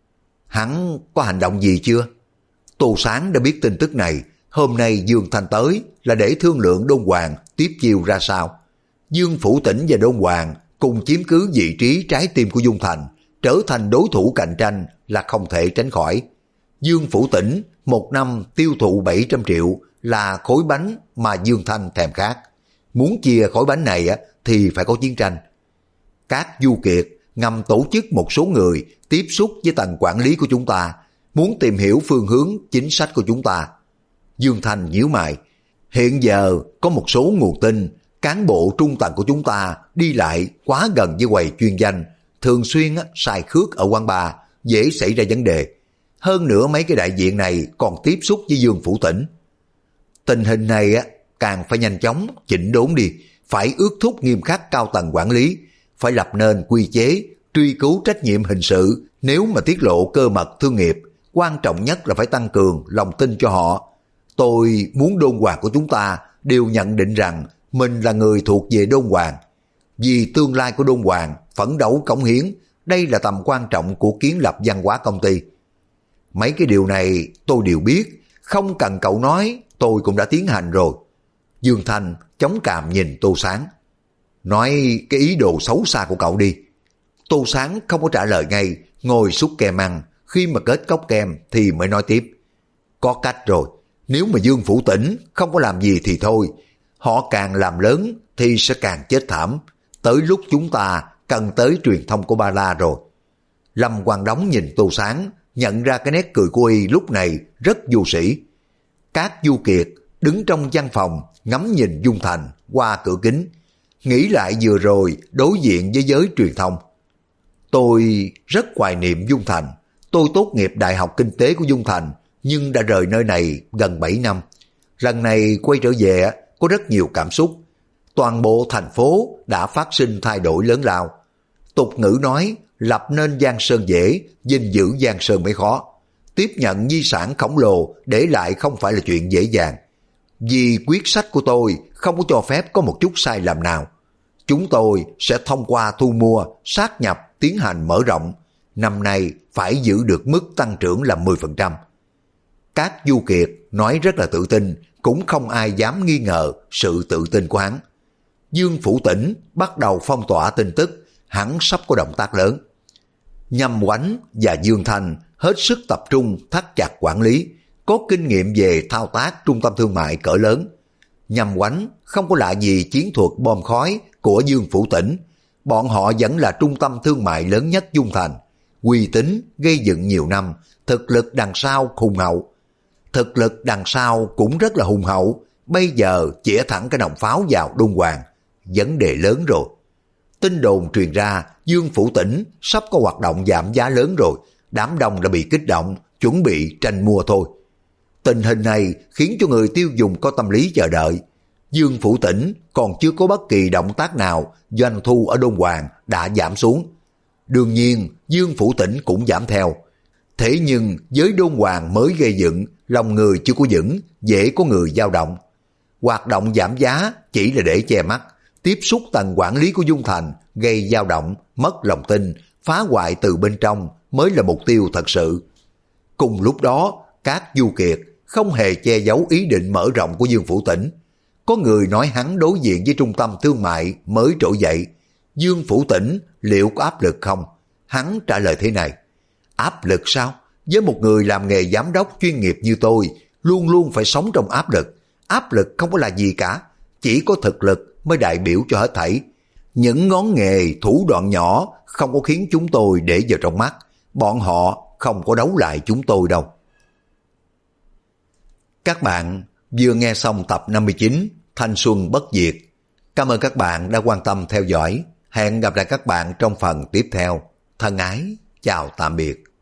Hắn có hành động gì chưa? Tô Sáng đã biết tin tức này. Hôm nay Dương Thanh tới là để thương lượng Đôn Hoàng tiếp chiêu ra sao. Dương Phủ Tỉnh và Đôn Hoàng cùng chiếm cứ vị trí trái tim của Dung Thành, trở thành đối thủ cạnh tranh là không thể tránh khỏi. Dương Phủ Tỉnh một năm tiêu thụ 700 triệu là khối bánh mà Dương Thanh thèm khát. Muốn chia khối bánh này thì phải có chiến tranh. Các Du Kiệt ngầm tổ chức một số người tiếp xúc với tầng quản lý của chúng ta, muốn tìm hiểu phương hướng chính sách của chúng ta. Dương Thanh nhíu mày. Hiện giờ có một số nguồn tin cán bộ trung tầng của chúng ta đi lại quá gần với quầy chuyên danh, thường xuyên xài khước ở quán bar, dễ xảy ra vấn đề. Hơn nữa mấy cái đại diện này còn tiếp xúc với Dương Phủ Tỉnh. Tình hình này càng phải nhanh chóng chỉnh đốn đi, phải ước thúc nghiêm khắc cao tầng quản lý, phải lập nên quy chế truy cứu trách nhiệm hình sự nếu mà tiết lộ cơ mật thương nghiệp. Quan trọng nhất là phải tăng cường lòng tin cho họ. Tôi muốn Đôn Hoàng của chúng ta đều nhận định rằng mình là người thuộc về Đôn Hoàng. Vì tương lai của Đôn Hoàng phấn đấu cống hiến, đây là tầm quan trọng của kiến lập văn hóa công ty. Mấy cái điều này tôi đều biết, không cần cậu nói, tôi cũng đã tiến hành rồi. Dương Thanh chống cằm nhìn Tô Sáng. Nói cái ý đồ xấu xa của cậu đi. Tô Sáng không có trả lời ngay, ngồi xúc kem ăn. Khi mà kết cốc kem thì mới nói tiếp. Có cách rồi, nếu mà Dương Phủ Tỉnh không có làm gì thì thôi. Họ càng làm lớn thì sẽ càng chết thảm. Tới lúc chúng ta cần tới truyền thông của Ba La rồi. Lâm Quang Đống nhìn Tô Sáng, nhận ra cái nét cười của y lúc này rất vô sĩ. Các Du Kiệt đứng trong văn phòng ngắm nhìn Dung Thành qua cửa kính, nghĩ lại vừa rồi đối diện với giới truyền thông. Tôi rất hoài niệm Dung Thành. Tôi tốt nghiệp Đại học Kinh tế của Dung Thành, nhưng đã rời nơi này gần 7 năm. Lần này quay trở về có rất nhiều cảm xúc. Toàn bộ thành phố đã phát sinh thay đổi lớn lao. Tục ngữ nói, lập nên Giang Sơn dễ, gìn giữ Giang Sơn mới khó. Tiếp nhận di sản khổng lồ để lại không phải là chuyện dễ dàng. Vì quyết sách của tôi không có cho phép có một chút sai lầm nào. Chúng tôi sẽ thông qua thu mua, sát nhập, tiến hành mở rộng. Năm nay phải giữ được mức tăng trưởng là 10%. Các Du Kiệt nói rất là tự tin, cũng không ai dám nghi ngờ sự tự tin của hắn. Dương Phủ Tỉnh bắt đầu phong tỏa tin tức, hắn sắp có động tác lớn. Nhâm Oánh và Dương Thanh hết sức tập trung thắt chặt quản lý, có kinh nghiệm về thao tác trung tâm thương mại cỡ lớn. Nhâm Oánh không có lạ gì chiến thuật bom khói của Dương Phủ Tỉnh. Bọn họ vẫn là trung tâm thương mại lớn nhất Dung Thành, uy tín gây dựng nhiều năm, thực lực đằng sau hùng hậu. Thực lực đằng sau cũng rất là hùng hậu, bây giờ chĩa thẳng cái nòng pháo vào Đôn Hoàng, vấn đề lớn rồi. Tin đồn truyền ra Dương Phủ Tỉnh sắp có hoạt động giảm giá lớn rồi, đám đông đã bị kích động, chuẩn bị tranh mua thôi. Tình hình này khiến cho người tiêu dùng có tâm lý chờ đợi. Dương Phủ Tỉnh còn chưa có bất kỳ động tác nào, doanh thu ở Đôn Hoàng đã giảm xuống. Đương nhiên Dương Phủ Tỉnh cũng giảm theo. Thế nhưng với Đôn Hoàng mới gây dựng, lòng người chưa có vững, dễ có người dao động. Hoạt động giảm giá chỉ là để che mắt, tiếp xúc tầng quản lý của Dung Thành, gây dao động, mất lòng tin, phá hoại từ bên trong, mới là mục tiêu thật sự. Cùng lúc đó, các Du Kiệt không hề che giấu ý định mở rộng của Dương Phủ Tỉnh. Có người nói hắn đối diện với trung tâm thương mại mới trỗi dậy. Dương Phủ Tỉnh liệu có áp lực không? Hắn trả lời thế này: áp lực sao? Với một người làm nghề giám đốc chuyên nghiệp như tôi, luôn luôn phải sống trong áp lực. Áp lực không có là gì cả, chỉ có thực lực mới đại biểu cho hết thảy. Những ngón nghề, thủ đoạn nhỏ không có khiến chúng tôi để vào trong mắt. Bọn họ không có đấu lại chúng tôi đâu. Các bạn vừa nghe xong tập 59 Thanh Xuân Bất Diệt. Cảm ơn các bạn đã quan tâm theo dõi. Hẹn gặp lại các bạn trong phần tiếp theo. Thân ái, chào tạm biệt.